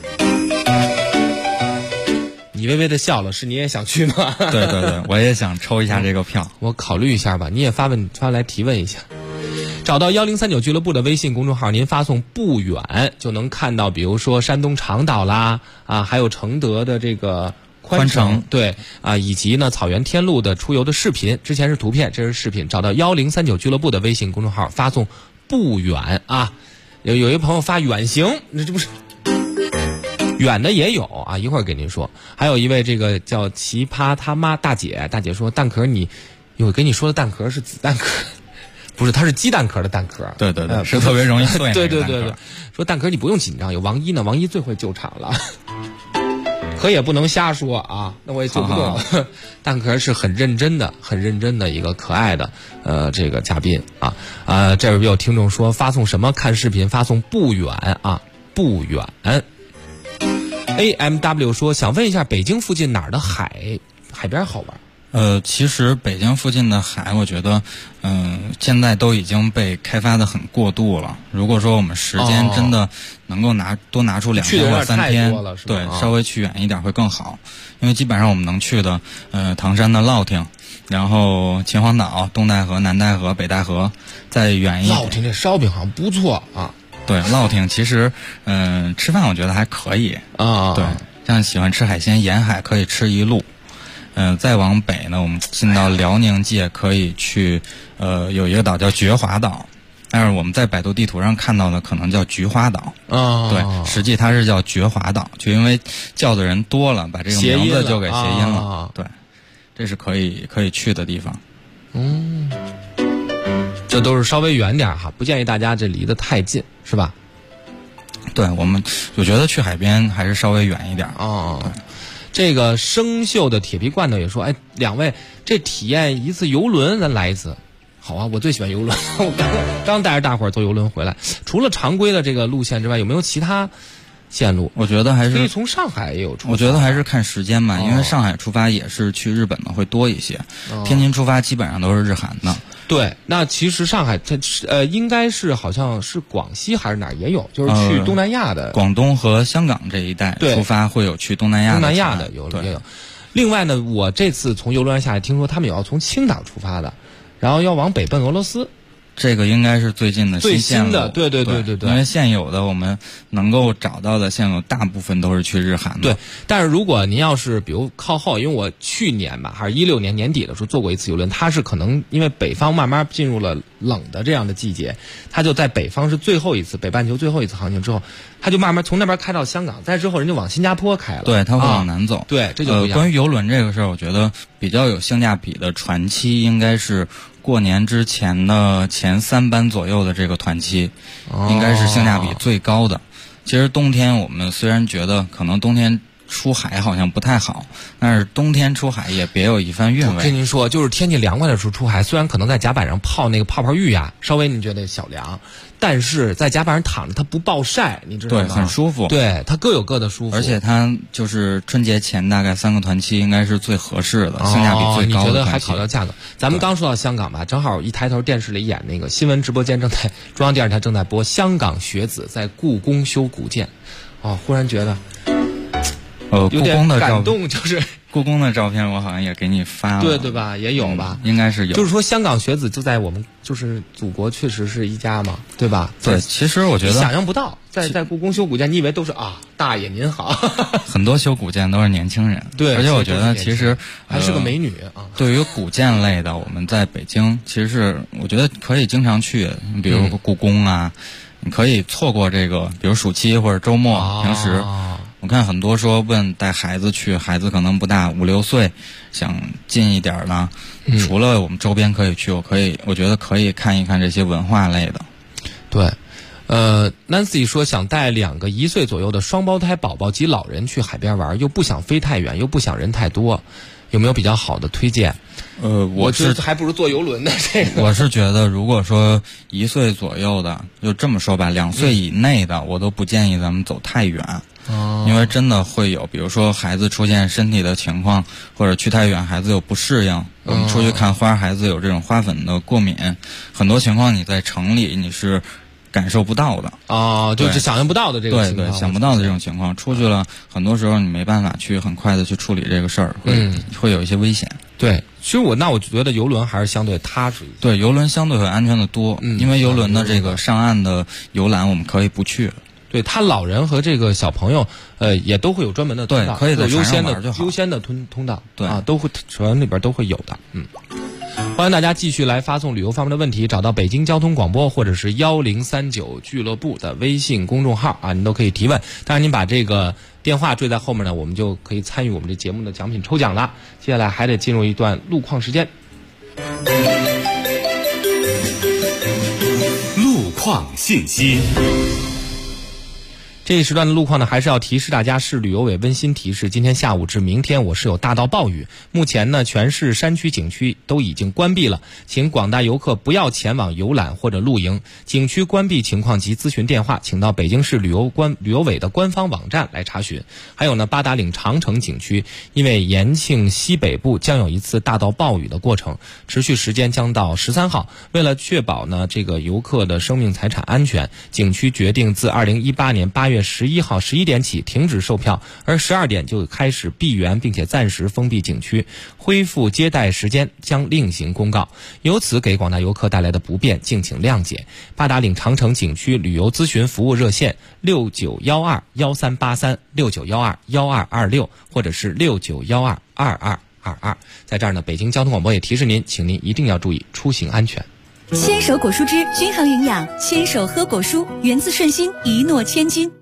你微微的笑了，是你也想去吗？ 对，我也想抽一下这个票。 我考虑一下吧，你也发来提问一下。找到1039俱乐部的微信公众号，您发送不远就能看到，比如说山东长岛啦，还有承德的这个宽城，对以及呢草原天路的出游的视频。之前是图片，这是视频。找到1039俱乐部的微信公众号，发送不远啊。有一朋友发远行，这不是远的也有啊，一会儿给您说。还有一位这个叫奇葩他妈大姐说，蛋壳你有跟你说的蛋壳是子蛋壳。不是，它是鸡蛋壳的蛋壳。 对，是特别容易碎。 对，说蛋壳你不用紧张，有王一呢，王一最会救场了。可也不能瞎说啊，那我也救不动。蛋壳是很认真的一个可爱的这个嘉宾啊。这有听众说发送什么看视频，发送不远啊，不远。AMW 说想问一下，北京附近哪儿的海边好玩？ 其实北京附近的海，我觉得，现在都已经被开发的很过度了。如果说我们时间真的能够多拿出2天或3天，对，稍微去远一点会更好。因为基本上我们能去的，唐山的乐亭，然后秦皇岛、东戴河、南戴河、北戴河，再远一点。 乐亭这烧饼好像不错啊。 对，乐亭其实，吃饭我觉得还可以啊。对，像喜欢吃海鲜，沿海可以吃一路。再往北呢，我们进到辽宁界可以去，有一个岛叫觉华岛，但是我们在百度地图上看到的可能叫菊花岛。对，实际它是叫觉华岛，就因为叫的人多了，把这个名字就给谐音了。对，这是可以去的地方。 这都是稍微远点哈，不建议大家这离得太近，是吧？ 对，我觉得去海边还是稍微远一点。 这个生锈的铁皮罐头也说，哎，两位这体验一次游轮，咱来一次。好啊，我最喜欢游轮，我刚带着大伙儿坐游轮回来。除了常规的这个路线之外，有没有其他线路？ 我觉得还是可以从上海也有出发。 我觉得还是看时间吧，因为上海出发也是去日本的会多一些，天津出发基本上都是日韩的。 对，那其实上海它应该是好像是广西还是哪儿也有，就是去东南亚的， 广东和香港这一带出发会有去东南亚的。 东南亚的也有。另外呢，我这次从游轮上下来，听说他们也要从青岛出发的，然后要往北奔俄罗斯。 这个应该是最近的最新的，对。 因为现有的我们能够找到的现有大部分都是去日韩的。 对，但是如果您要是比如靠后，因为我去年吧，还是16年年底的时候坐过一次游轮，它是可能因为北方慢慢进入了冷的这样的季节，它就在北方是最后一次北半球最后一次航行之后，它就慢慢从那边开到香港，再之后人就往新加坡开了。 对，它会往南走。 对，这就不一样。 关于游轮这个事儿，我觉得比较有性价比的船期应该是过年之前的前3班左右的这个团期，应该是性价比最高的。其实冬天我们虽然觉得可能冬天出海好像不太好，但是冬天出海也别有一番韵味。 我跟您说，就是天气凉快的时候出海，虽然可能在甲板上泡那个泡泡浴啊，稍微你觉得小凉，但是在甲板上躺着它不暴晒，你知道吗？ 对，很舒服。 对，它各有各的舒服。 而且它就是春节前大概3个团期应该是最合适的，性价比最高的团期。 你觉得还考虑到价格？咱们刚说到香港吧，正好一抬头电视里演那个新闻直播间中央电视台正在播香港学子在故宫修古建，忽然觉得。 故宫的感动，就是故宫的照片，我好像也给你发了， 对吧？也有吧？ 应该是有。 就是说，香港学子就在我们就是祖国，确实是一家嘛，对吧？ 对，其实我觉得想象不到，在故宫修古建，你以为都是大爷您好， 很多修古建都是年轻人， 对。 而且我觉得其实还是个美女啊。 对于古建类的，我们在北京其实是我觉得可以经常去，比如故宫啊，你可以错过这个，比如暑期或者周末，平时。我看很多说问带孩子去，孩子可能不大5、6岁，想近一点呢。除了我们周边可以去，我觉得可以看一看这些文化类的。 对，Nancy 说想带2个1岁左右的双胞胎宝宝及老人去海边玩，又不想飞太远，又不想人太多，有没有比较好的推荐？我觉得还不如坐游轮呢。这个我是觉得，如果说1岁左右的，就这么说吧，2岁以内的，我都不建议咱们走太远。因为真的会有，比如说孩子出现身体的情况，或者去太远孩子有不适应，我们出去看花，孩子有这种花粉的过敏，很多情况你在城里你是感受不到的。 就是想象不到的这个情况。 对，想不到的这种情况，出去了很多时候你没办法去很快的去处理这个事儿，会有一些危险。 对，其实我觉得游轮还是相对踏实一些。 对，游轮相对会安全的多，因为游轮的这个上岸的游览我们可以不去。 对，他老人和这个小朋友，也都会有专门的通道， 可以在优先的通道， 对都会船里边都会有的。欢迎大家继续来发送旅游方面的问题，找到北京交通广播或者是1039俱乐部的微信公众号您都可以提问。当然，您把这个电话缀在后面呢，我们就可以参与我们这节目的奖品抽奖了。接下来还得进入一段路况时间。 路况信息。 这一时段的路况呢，还是要提示大家，市旅游委温馨提示，今天下午至明天我市有大到暴雨，目前呢全市山区景区都已经关闭了，请广大游客不要前往游览或者露营，景区关闭情况及咨询电话请到北京市旅游委的官方网站来查询。还有呢，八达岭长城景区因为延庆西北部将有一次大到暴雨的过程，持续时间将到13号，为了确保呢这个游客的生命财产安全，景区决定自2018年8月11号11点起停止售票，而12点就开始闭园，并且暂时封闭景区，恢复接待时间将另行公告。由此给广大游客带来的不便，敬请谅解。八达岭长城景区旅游咨询服务热线69121383 69121226或者是69122222。在这儿呢，北京交通广播也提示您，请您一定要注意出行安全。 牵手果蔬汁均衡营养，牵手喝果蔬，源自顺心，一诺千金。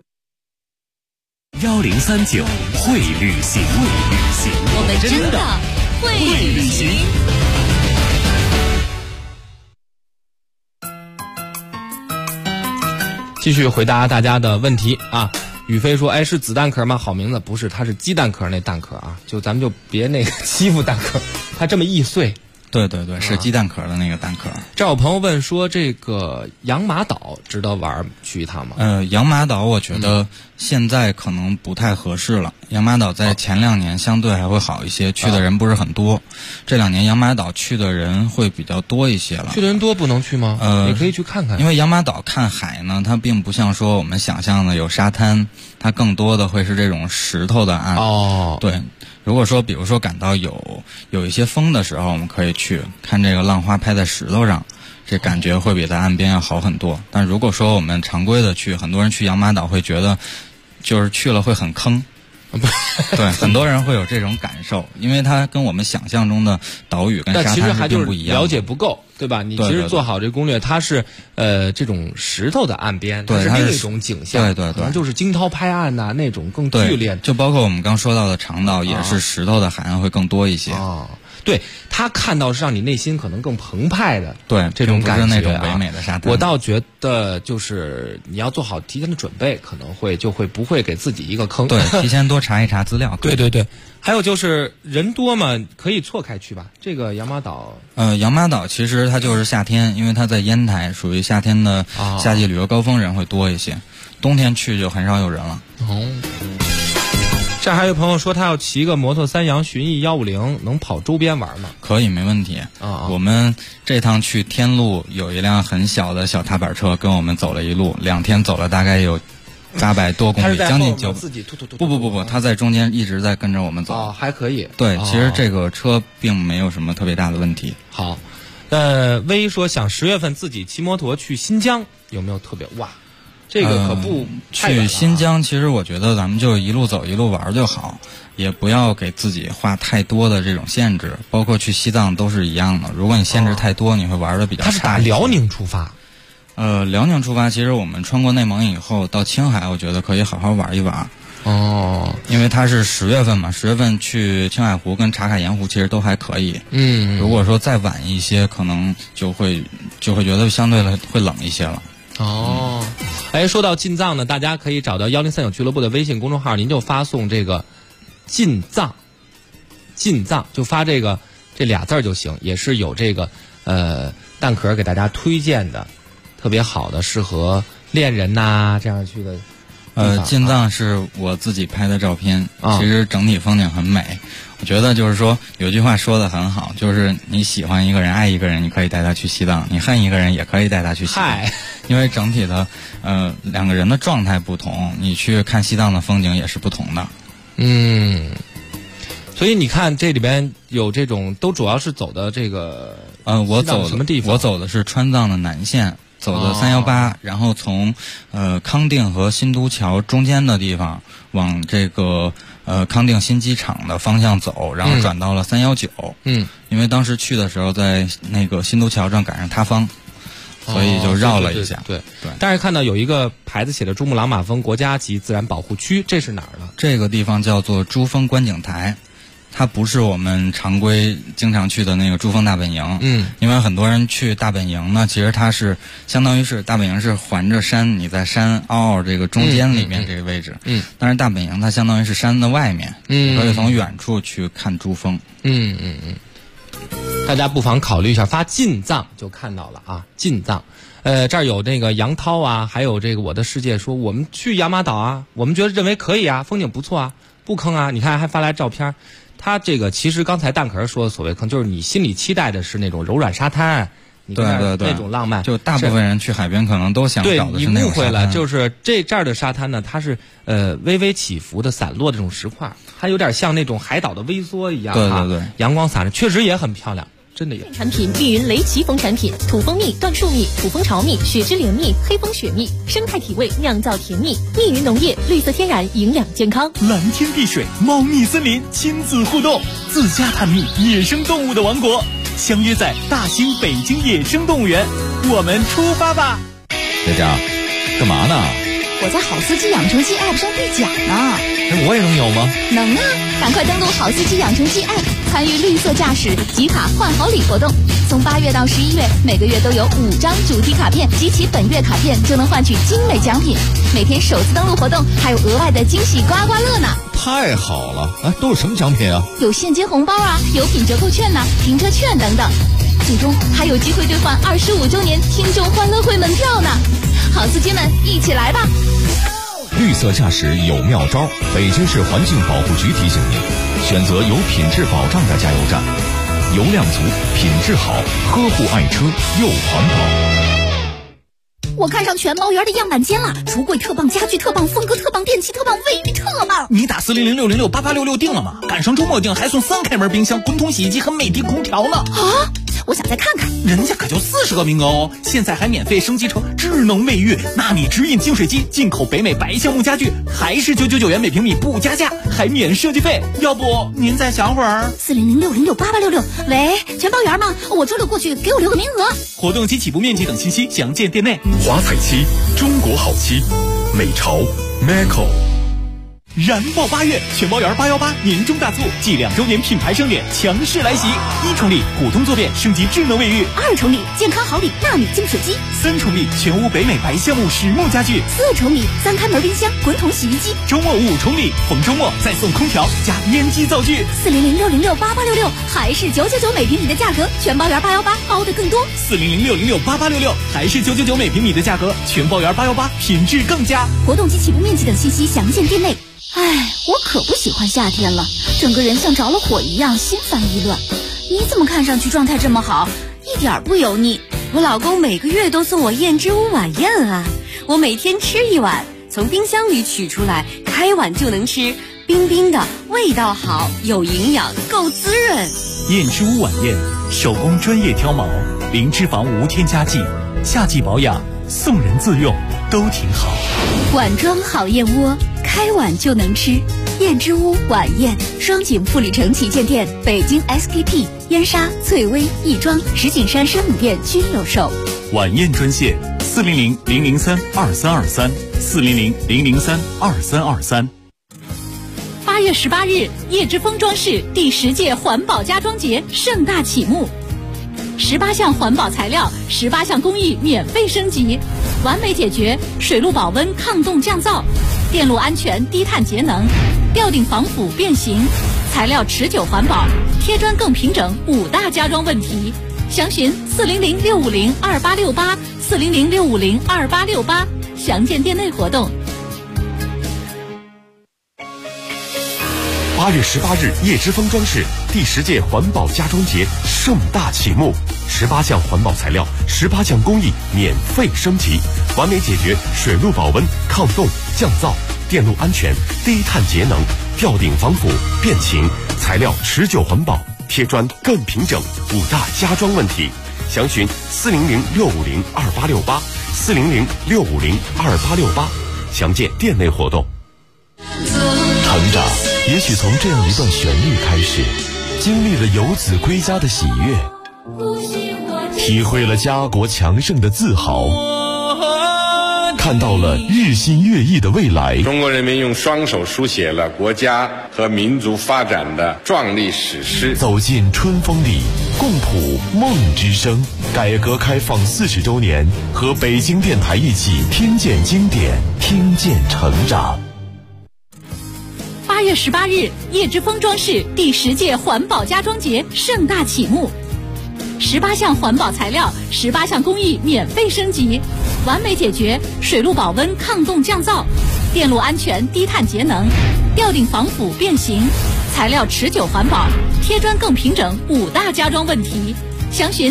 1039会旅行， 我们真的会旅行。 继续回答大家的问题啊。宇飞说：“哎，是子蛋壳吗？好名字，不是，它是鸡蛋壳那蛋壳啊。就咱们就别那个欺负蛋壳，它这么易碎。” 对对对，是鸡蛋壳的那个蛋壳。 这有朋友问说，这个养马岛值得玩去一趟吗？ 养马岛我觉得现在可能不太合适了。养马岛在前2年相对还会好一些，去的人不是很多。这2年养马岛去的人会比较多一些了。 去的人多不能去吗？也可以去看看。 因为养马岛看海呢，它并不像说我们想象的有沙滩，它更多的会是这种石头的岸。 哦， 对。如果说比如说赶到有一些风的时候，我们可以去看这个浪花拍在石头上，这感觉会比在岸边要好很多。但如果说我们常规的去，很多人去养马岛会觉得就是去了会很坑。对，很多人会有这种感受，因为它跟我们想象中的岛屿跟沙滩是并不一样的。 了解不够，对吧？你其实做好这攻略，它是这种石头的岸边， 对， 它是另一种景象， 对对对， 可能就是惊涛拍岸呐，那种更剧烈。 就包括我们刚说到的长岛，也是石头的海岸会更多一些。 对，他看到是让你内心可能更澎湃的， 对这种感觉， 不是那种唯美的沙滩。 我倒觉得就是你要做好提前的准备，可能不会给自己一个坑。 对，提前多查一查资料。 对对对，还有就是人多嘛，可以错开去吧。这个养马岛， 养马岛其实它就是夏天，因为它在烟台，属于夏天的夏季旅游高峰，人会多一些。冬天去就很少有人了。 这还有朋友说他要骑个摩托3阳巡弋150，能跑周边玩吗？ 可以，没问题。我们这趟去天路有一辆很小的小踏板车跟我们走了一路，2天走了大概有800多公里，将近900。 自己不，他在中间一直在跟着我们走。 还可以。 对，其实这个车并没有什么特别大的问题。 好，微说想10月份自己骑摩托去新疆，有没有特别哇？这个可不去新疆，其实我觉得咱们就一路走一路玩就好，也不要给自己画太多的这种限制。包括去西藏都是一样的，如果你限制太多，你会玩的比较差。 他是打辽宁出发， 辽宁出发，其实我们穿过内蒙以后到青海，我觉得可以好好玩一玩。因为它是10月份嘛，10月份去青海湖跟茶卡盐湖其实都还可以。如果说再晚一些，可能就会觉得相对来会冷一些了。 说到进藏呢，大家可以找到1039俱乐部的微信公众号，您就发送这个进藏就发这俩字就行，也是有这个蛋壳给大家推荐的特别好的适合恋人呐这样去的。 进藏是我自己拍的照片，其实整体风景很美。我觉得就是说有句话说的很好，就是你喜欢一个人爱一个人，你可以带他去西藏，你恨一个人也可以带他去西藏。因为整体的2个人的状态不同，你去看西藏的风景也是不同的。 所以你看这里边有这种都主要是走的这个我走什么地方？ 我走的是川藏的南线，走的318，然后从康定和新都桥中间的地方往这个康定新机场的方向走，然后转到了319。因为当时去的时候在那个新都桥上赶上塌方，所以就绕了一下。 对。但是看到有一个牌子写着珠穆朗玛峰国家级自然保护区，这是哪儿呢？ 这个地方叫做珠峰观景台。它不是我们常规经常去的那个珠峰大本营。因为很多人去大本营呢，其实它是相当于是大本营是环着山，你在山坳这个中间里面这个位置。但是大本营它相当于是山的外面，你可以从远处去看珠峰。 大家不妨考虑一下，发进藏就看到了啊，进藏。这儿有那个杨涛啊，还有这个我的世界说我们去养马岛啊，我们认为可以啊，风景不错啊，不坑啊。你看还发来照片。他这个其实刚才蛋壳说的所谓坑，就是你心里期待的是那种柔软沙滩， 对， 那种浪漫。 就大部分人去海边可能都想找的是那种沙滩。 对，你误会了，就是这儿的沙滩呢，它是微微起伏的散落的这种石块，它有点像那种海岛的微缩一样。 对， 阳光洒着，确实也很漂亮。真的有产品绿云雷奇蜂产品，土蜂蜜、椴树蜜、土蜂巢蜜、雪之莲蜜、黑蜂雪蜜，生态体味，酿造甜蜜。密云农业，绿色天然，营养健康。 蓝天碧水，猫蜜森林，亲子互动，自家探秘野生动物的王国，相约在大兴北京野生动物园，我们出发吧！ 佳佳，干嘛呢？ 我在好司机养成记 App 上兑奖呢。 我也能有吗？ 能啊！赶快登录好司机养成记 App，参与绿色驾驶集卡换好礼活动， 从8月到11月，每个月都有5张主题卡片，集齐本月卡片就能换取精美奖品。每天首次登录活动还有额外的惊喜刮刮乐呢！ 太好了！哎，都有什么奖品啊？ 有现金红包啊，有品折扣券呐、停车券等等。最终还有机会兑换25周年听众欢乐会门票呢！好司机们，一起来吧！ 绿色驾驶有妙招，北京市环境保护局提醒您，选择有品质保障的加油站，油量足，品质好，呵护爱车又环保。 我看上全毛园的样板间了，橱柜特棒，家具特棒，风格特棒，电器特棒，卫浴特棒。 你打40060688866定了吗？赶上周末定还送3开门冰箱、滚筒洗衣机和美的空调呢。 啊！我想再看看， 人家可就40个名额哦，现在还免费升级成智能卫浴，纳米直饮净水机，进口北美白橡木家具，还是999元每平米不加价，还免设计费。要不您再想会儿 ？40060688866，喂，全包园吗？我周六过去，给我留个名额。 活动及起步面积等信息详见店内。 华彩漆，中国好漆，美潮 Maco。 燃爆8月，全包园818年终大促，继2周年品牌盛典强势来袭！1重礼普通坐便升级智能卫浴 ，2重礼健康好礼纳米净水机 ，3重礼全屋北美白橡木实木家具 ，4重礼3开门冰箱、滚筒洗衣机。 周末5重礼，逢周末再送空调加烟机灶具。 40060688866，还是999每平米的价格，全包园818包的更多。 40060688866，还是999每平米的价格，全包园818品质更佳。 活动及起步面积等信息详见店内。哎，我可不喜欢夏天了，整个人像着了火一样，心烦意乱。你怎么看上去状态这么好，一点不油腻？ 我老公每个月都送我燕之屋晚宴啊，我每天吃1碗，从冰箱里取出来，开碗就能吃，冰冰的，味道好，有营养，够滋润。 燕之屋晚宴，手工专业挑毛，零脂肪无添加剂，夏季保养，送人自用都挺好。 碗装好燕窝，开碗就能吃。燕之屋晚宴，双井富力城旗舰店、北京 SKP、燕莎、翠微、亦庄、石景山生母店均有售。 晚宴专线400-003-2323，400-003-2323。 8月18日，叶之峰装饰第10届环保家装节盛大启幕。18项环保材料，18项工艺免费升级，完美解决水路保温、抗冻降噪、电路安全、低碳节能、吊顶防腐变形、材料持久环保、贴砖更平整5大家装问题。详询400-650-2868，400-650-2868，详见店内活动。 8月18日，叶之峰装饰第10届环保家装节盛大启幕，18项环保材料，18项工艺免费升级，完美解决水路保温、抗冻、降噪、电路安全、低碳节能、吊顶防腐、变形、材料持久环保、贴砖更平整5大家装问题。详询400-650-2868，400-650-2868，详见店内活动。成长也许从这样一段旋律开始，经历了游子归家的喜悦，体会了家国强盛的自豪，看到了日新月异的未来。 中国人民用双手书写了国家和民族发展的壮丽史诗。 走进春风里，共谱梦之声。改革开放40周年，和北京电台一起听见经典，听见成长。 8月18日，叶之峰装饰第10届环保家装节盛大启幕。18项环保材料，18项工艺免费升级，完美解决水路保温、抗冻降噪、电路安全、低碳节能、吊顶防腐变形、材料持久环保、贴砖更平整5大家装问题。详询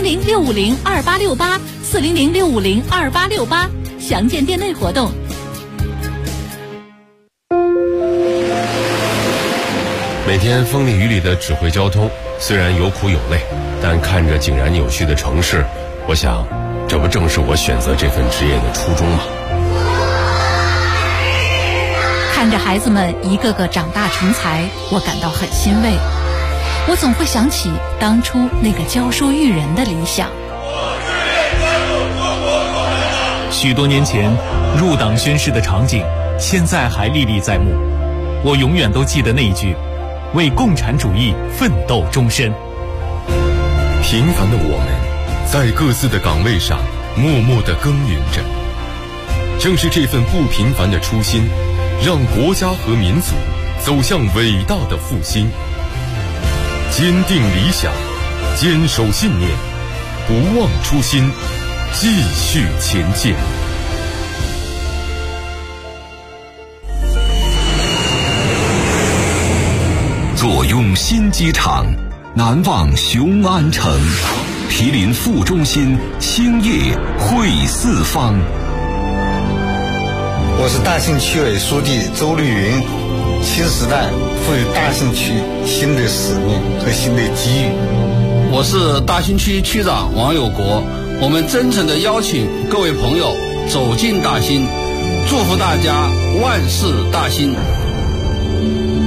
400-650-2868，400-650-2868，详见店内活动。 每天风里雨里的指挥交通，虽然有苦有累，但看着井然有序的城市，我想，这不正是我选择这份职业的初衷吗？ 看着孩子们一个个长大成才，我感到很欣慰。我总会想起当初那个教书育人的理想。 许多年前入党宣誓的场景，现在还历历在目。我永远都记得那一句：为共产主义奋斗终身。 平凡的我们，在各自的岗位上默默地耕耘着。正是这份不平凡的初心，让国家和民族走向伟大的复兴。坚定理想，坚守信念，不忘初心，继续前进。 坐拥新机场，南望雄安城，毗邻副中心，兴业汇四方。 我是大兴区委书记周绿云。新时代赋予大兴区新的使命和新的机遇。 我是大兴区区长王有国。我们真诚地邀请各位朋友走进大兴，祝福大家万事大兴。